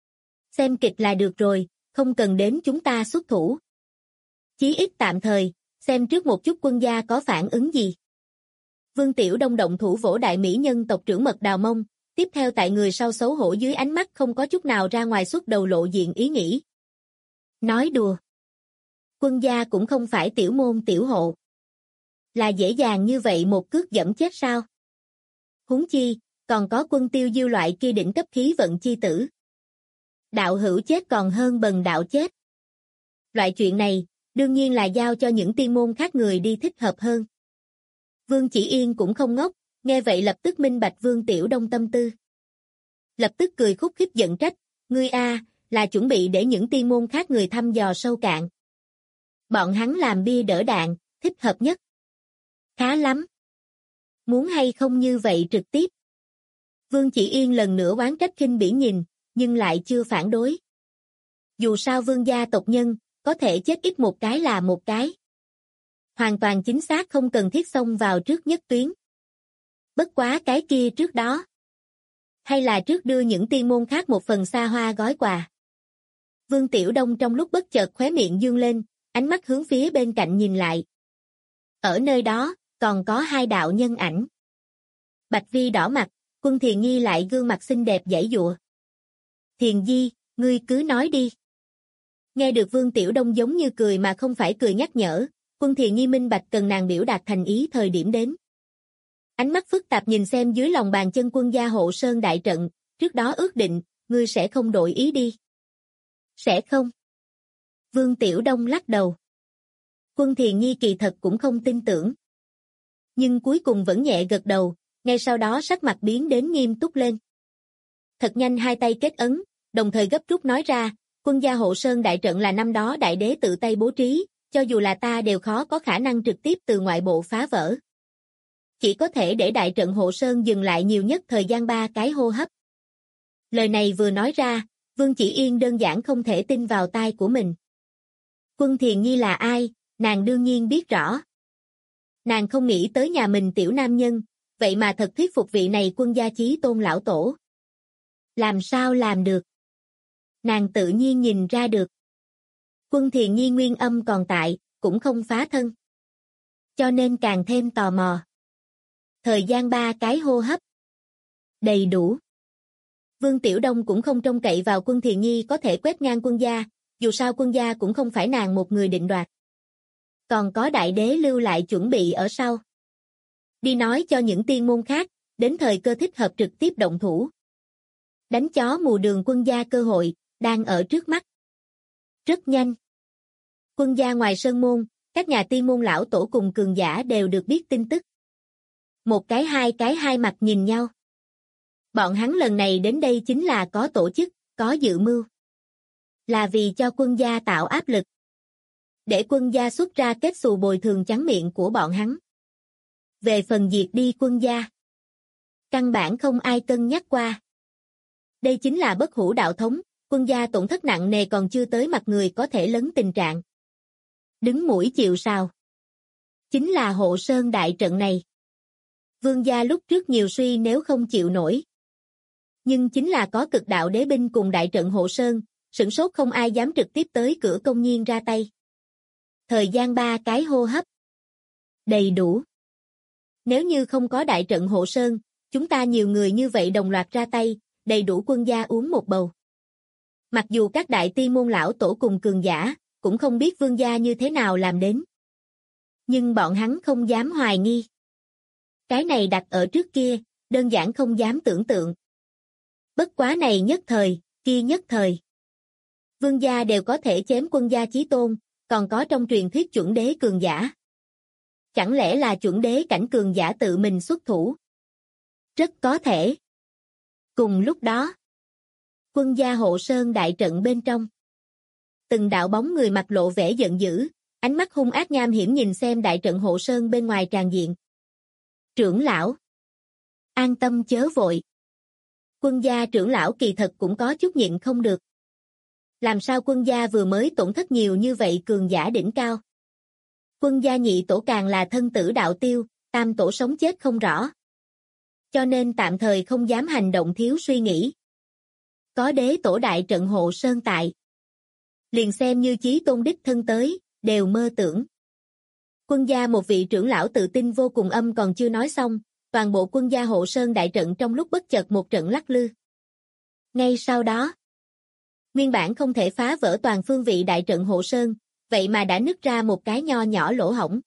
Xem kịch là được rồi, không cần đến chúng ta xuất thủ. Chí ít tạm thời, xem trước một chút quân gia có phản ứng gì. Vương Tiểu Đông động thủ vỗ đại mỹ nhân tộc trưởng Mật Đào mông, tiếp theo tại người sau xấu hổ dưới ánh mắt không có chút nào ra ngoài xuất đầu lộ diện ý nghĩ. Nói đùa. Quân gia cũng không phải tiểu môn tiểu hộ. Là dễ dàng như vậy một cước dẫm chết sao? Huống chi, còn có Quân Tiêu Diêu loại kia đỉnh cấp khí vận chi tử. Đạo hữu chết còn hơn bần đạo chết. Loại chuyện này, đương nhiên là giao cho những tiên môn khác người đi thích hợp hơn. Vương Chỉ Yên cũng không ngốc, nghe vậy lập tức minh bạch Vương Tiểu Đông tâm tư. Lập tức cười khúc khích giận trách, ngươi a, là chuẩn bị để những tiên môn khác người thăm dò sâu cạn. Bọn hắn làm bia đỡ đạn, thích hợp nhất. Khá lắm. Muốn hay không như vậy trực tiếp. Vương Chỉ Yên lần nữa oán trách khinh bỉ nhìn, nhưng lại chưa phản đối. Dù sao Vương gia tộc nhân, có thể chết ít một cái là một cái. Hoàn toàn chính xác không cần thiết xông vào trước nhất tuyến. Bất quá cái kia trước đó. Hay là trước đưa những tiên môn khác một phần xa hoa gói quà. Vương Tiểu Đông trong lúc bất chợt khóe miệng dương lên, ánh mắt hướng phía bên cạnh nhìn lại. Ở nơi đó, còn có hai đạo nhân ảnh. Bạch Vi đỏ mặt, Quân Thiền Nhi lại gương mặt xinh đẹp giãy giụa. Thiền Nhi, ngươi cứ nói đi. Nghe được Vương Tiểu Đông giống như cười mà không phải cười nhắc nhở, Quân Thiền Nhi minh bạch cần nàng biểu đạt thành ý thời điểm đến. Ánh mắt phức tạp nhìn xem dưới lòng bàn chân quân gia hộ sơn đại trận, trước đó ước định, ngươi sẽ không đổi ý đi. Sẽ không. Vương Tiểu Đông lắc đầu. Quân Thiền Nhi kỳ thật cũng không tin tưởng. Nhưng cuối cùng vẫn nhẹ gật đầu, ngay sau đó sắc mặt biến đến nghiêm túc lên. Thật nhanh hai tay kết ấn, đồng thời gấp rút nói ra, quân gia hộ sơn đại trận là năm đó đại đế tự tay bố trí, cho dù là ta đều khó có khả năng trực tiếp từ ngoại bộ phá vỡ. Chỉ có thể để đại trận hộ sơn dừng lại nhiều nhất thời gian 3 cái hô hấp. Lời này vừa nói ra, Vương Chỉ Yên đơn giản không thể tin vào tai của mình. Quân Thiền Nhi là ai, nàng đương nhiên biết rõ. Nàng không nghĩ tới nhà mình tiểu nam nhân, vậy mà thật thuyết phục vị này quân gia chí tôn lão tổ. Làm sao làm được? Nàng tự nhiên nhìn ra được. Quân Thiền Nhi nguyên âm còn tại, cũng không phá thân. Cho nên càng thêm tò mò. Thời gian 3 cái hô hấp. Đầy đủ. Vương Tiểu Đông cũng không trông cậy vào quân Thiền Nhi có thể quét ngang quân gia, dù sao quân gia cũng không phải nàng một người định đoạt. Còn có đại đế lưu lại chuẩn bị ở sau. Đi nói cho những tiên môn khác, đến thời cơ thích hợp trực tiếp động thủ. Đánh chó mù đường quân gia cơ hội, đang ở trước mắt. Rất nhanh. Quân gia ngoài sơn môn, các nhà tiên môn lão tổ cùng cường giả đều được biết tin tức. Một cái hai mặt nhìn nhau. Bọn hắn lần này đến đây chính là có tổ chức, có dự mưu. Là vì cho quân gia tạo áp lực. Để quân gia xuất ra kết xù bồi thường trắng miệng của bọn hắn. Về phần diệt đi quân gia. Căn bản không ai cân nhắc qua. Đây chính là bất hủ đạo thống, quân gia tổn thất nặng nề còn chưa tới mặt người có thể lấn tình trạng. Đứng mũi chịu sào. Chính là hộ sơn đại trận này. Vương gia lúc trước nhiều suy nếu không chịu nổi. Nhưng chính là có cực đạo đế binh cùng đại trận hộ sơn, sửng sốt không ai dám trực tiếp tới cửa công nhiên ra tay. Thời gian 3 cái hô hấp. Đầy đủ. Nếu như không có đại trận hộ sơn, chúng ta nhiều người như vậy đồng loạt ra tay, đầy đủ quân gia uống một bầu. Mặc dù các đại tiên môn lão tổ cùng cường giả, cũng không biết vương gia như thế nào làm đến. Nhưng bọn hắn không dám hoài nghi. Cái này đặt ở trước kia, đơn giản không dám tưởng tượng. Bất quá này nhất thời, kia nhất thời. Vương gia đều có thể chém quân gia chí tôn, còn có trong truyền thuyết chuẩn đế cường giả. Chẳng lẽ là chuẩn đế cảnh cường giả tự mình xuất thủ? Rất có thể. Cùng lúc đó, quân gia hộ sơn đại trận bên trong. Từng đạo bóng người mặt lộ vẻ giận dữ, ánh mắt hung ác nham hiểm nhìn xem đại trận hộ sơn bên ngoài tràn diện. Trưởng lão. An tâm chớ vội. Quân gia trưởng lão kỳ thật cũng có chút nhịn không được. Làm sao quân gia vừa mới tổn thất nhiều như vậy cường giả đỉnh cao? Quân gia nhị tổ càng là thân tử đạo tiêu, tam tổ sống chết không rõ. Cho nên tạm thời không dám hành động thiếu suy nghĩ. Có đế tổ đại trận hộ sơn tại. Liền xem như chí tôn đích thân tới, đều mơ tưởng. Quân gia một vị trưởng lão tự tin vô cùng âm còn chưa nói xong, toàn bộ quân gia hộ sơn đại trận trong lúc bất chợt một trận lắc lư. Ngay sau đó, nguyên bản không thể phá vỡ toàn phương vị đại trận hộ sơn, vậy mà đã nứt ra một cái nho nhỏ lỗ hổng.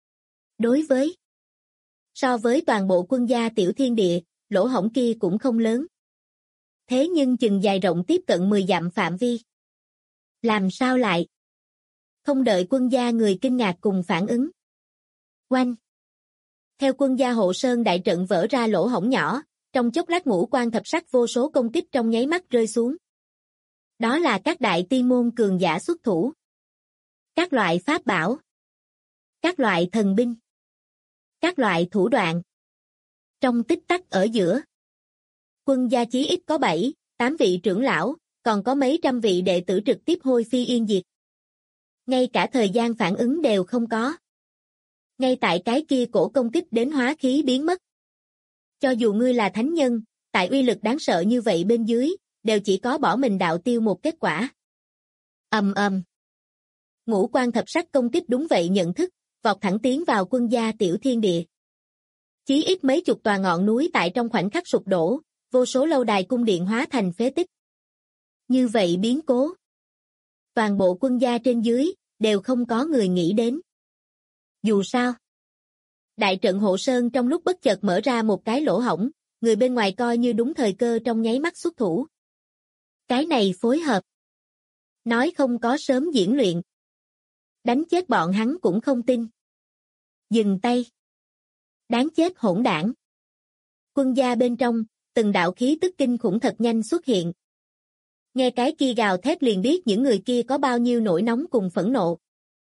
So với toàn bộ quân gia tiểu thiên địa, lỗ hổng kia cũng không lớn. Thế nhưng chừng dài rộng tiếp cận 10 dặm phạm vi. Làm sao lại? Không đợi quân gia người kinh ngạc cùng phản ứng. Oanh! Theo quân gia hộ sơn đại trận vỡ ra lỗ hổng nhỏ, trong chốc lát ngũ quan thập sắc vô số công kích trong nháy mắt rơi xuống. Đó là các đại tiên môn cường giả xuất thủ. Các loại pháp bảo. Các loại thần binh. Các loại thủ đoạn. Trong tích tắc ở giữa. Quân gia chí ít có 7, 8 vị trưởng lão, còn có mấy trăm vị đệ tử trực tiếp hôi phi yên diệt. Ngay cả thời gian phản ứng đều không có. Ngay tại cái kia cổ công kích đến hóa khí biến mất. Cho dù ngươi là thánh nhân, tại uy lực đáng sợ như vậy bên dưới, đều chỉ có bỏ mình đạo tiêu một kết quả. Ầm ầm. Ngũ quan thập sắc công kích đúng vậy nhận thức, vọt thẳng tiến vào quân gia tiểu thiên địa. Chí ít mấy chục tòa ngọn núi tại trong khoảnh khắc sụp đổ, vô số lâu đài cung điện hóa thành phế tích. Như vậy biến cố. Toàn bộ quân gia trên dưới, đều không có người nghĩ đến. Dù sao, đại trận hộ sơn trong lúc bất chợt mở ra một cái lỗ hổng, người bên ngoài coi như đúng thời cơ trong nháy mắt xuất thủ. Cái này phối hợp. Nói không có sớm diễn luyện. Đánh chết bọn hắn cũng không tin. Dừng tay. Đáng chết hỗn đảng. Quân gia bên trong, từng đạo khí tức kinh khủng thật nhanh xuất hiện. Nghe cái kia gào thét liền biết những người kia có bao nhiêu nổi nóng cùng phẫn nộ.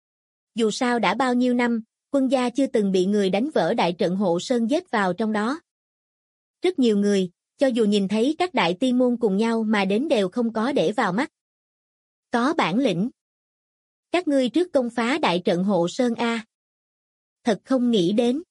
Dù sao đã bao nhiêu năm, quân gia chưa từng bị người đánh vỡ đại trận hộ sơn giết vào trong đó. Rất nhiều người, cho dù nhìn thấy các đại tiên môn cùng nhau mà đến đều không có để vào mắt. Có bản lĩnh. Các ngươi trước công phá đại trận hộ sơn A. Thật không nghĩ đến.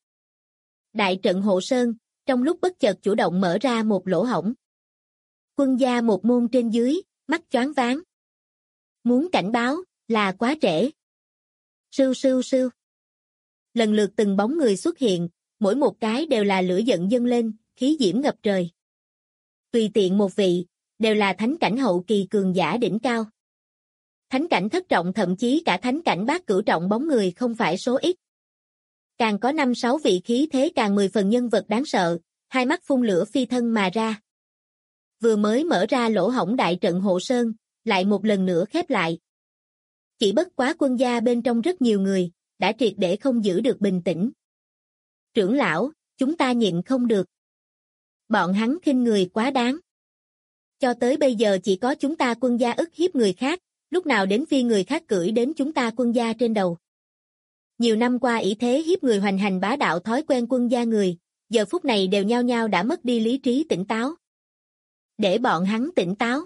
Đại trận hộ sơn, trong lúc bất chợt chủ động mở ra một lỗ hổng. Quân gia một môn trên dưới, mắt choáng váng. Muốn cảnh báo, là quá trễ. Sưu sưu sưu. Lần lượt từng bóng người xuất hiện, mỗi một cái đều là lửa giận dâng lên, khí diễm ngập trời. Tùy tiện một vị, đều là thánh cảnh hậu kỳ cường giả đỉnh cao. Thánh cảnh thất trọng thậm chí cả thánh cảnh bát cửu trọng bóng người không phải số ít. Càng có 5-6 vị khí thế càng 10 phần nhân vật đáng sợ, hai mắt phun lửa phi thân mà ra. Vừa mới mở ra lỗ hổng đại trận hộ sơn, lại một lần nữa khép lại. Chỉ bất quá quân gia bên trong rất nhiều người, đã triệt để không giữ được bình tĩnh. Trưởng lão, chúng ta nhịn không được. Bọn hắn khinh người quá đáng. Cho tới bây giờ chỉ có chúng ta quân gia ức hiếp người khác, lúc nào đến phi người khác cưỡi đến chúng ta quân gia trên đầu. Nhiều năm qua ỷ thế hiếp người hoành hành bá đạo thói quen quân gia người, giờ phút này đều nhao nhao đã mất đi lý trí tỉnh táo. Để bọn hắn tỉnh táo.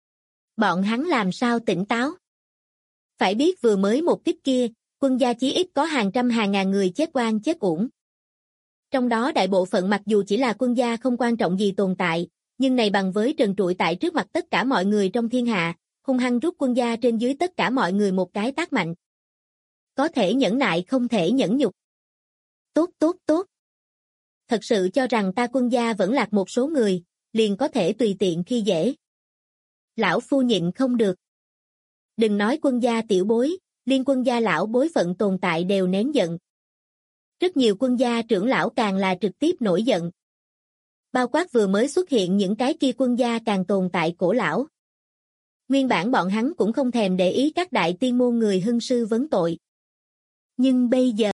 Bọn hắn làm sao tỉnh táo? Phải biết vừa mới một kích kia, quân gia chí ít có hàng trăm hàng ngàn người chết oan chết uổng. Trong đó đại bộ phận mặc dù chỉ là quân gia không quan trọng gì tồn tại, nhưng này bằng với trần trụi tại trước mặt tất cả mọi người trong thiên hạ, hung hăng rút quân gia trên dưới tất cả mọi người một cái tát mạnh. Có thể nhẫn nại không thể nhẫn nhục. Tốt tốt tốt. Thật sự cho rằng ta quân gia vẫn lạc một số người, liền có thể tùy tiện khi dễ. Lão phu nhịn không được. Đừng nói quân gia tiểu bối, liên quân gia lão bối phận tồn tại đều nén giận. Rất nhiều quân gia trưởng lão càng là trực tiếp nổi giận. Bao quát vừa mới xuất hiện những cái kia quân gia càng tồn tại cổ lão. Nguyên bản bọn hắn cũng không thèm để ý các đại tiên môn người hưng sư vấn tội. Nhưng bây giờ...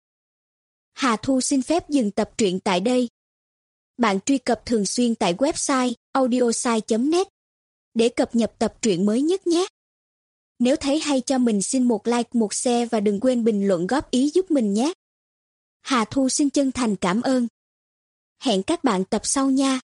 Hà Thu xin phép dừng tập truyện tại đây. Bạn truy cập thường xuyên tại website audiosai.net để cập nhật tập truyện mới nhất nhé. Nếu thấy hay cho mình xin một like, một share và đừng quên bình luận góp ý giúp mình nhé. Hà Thu xin chân thành cảm ơn. Hẹn các bạn tập sau nha.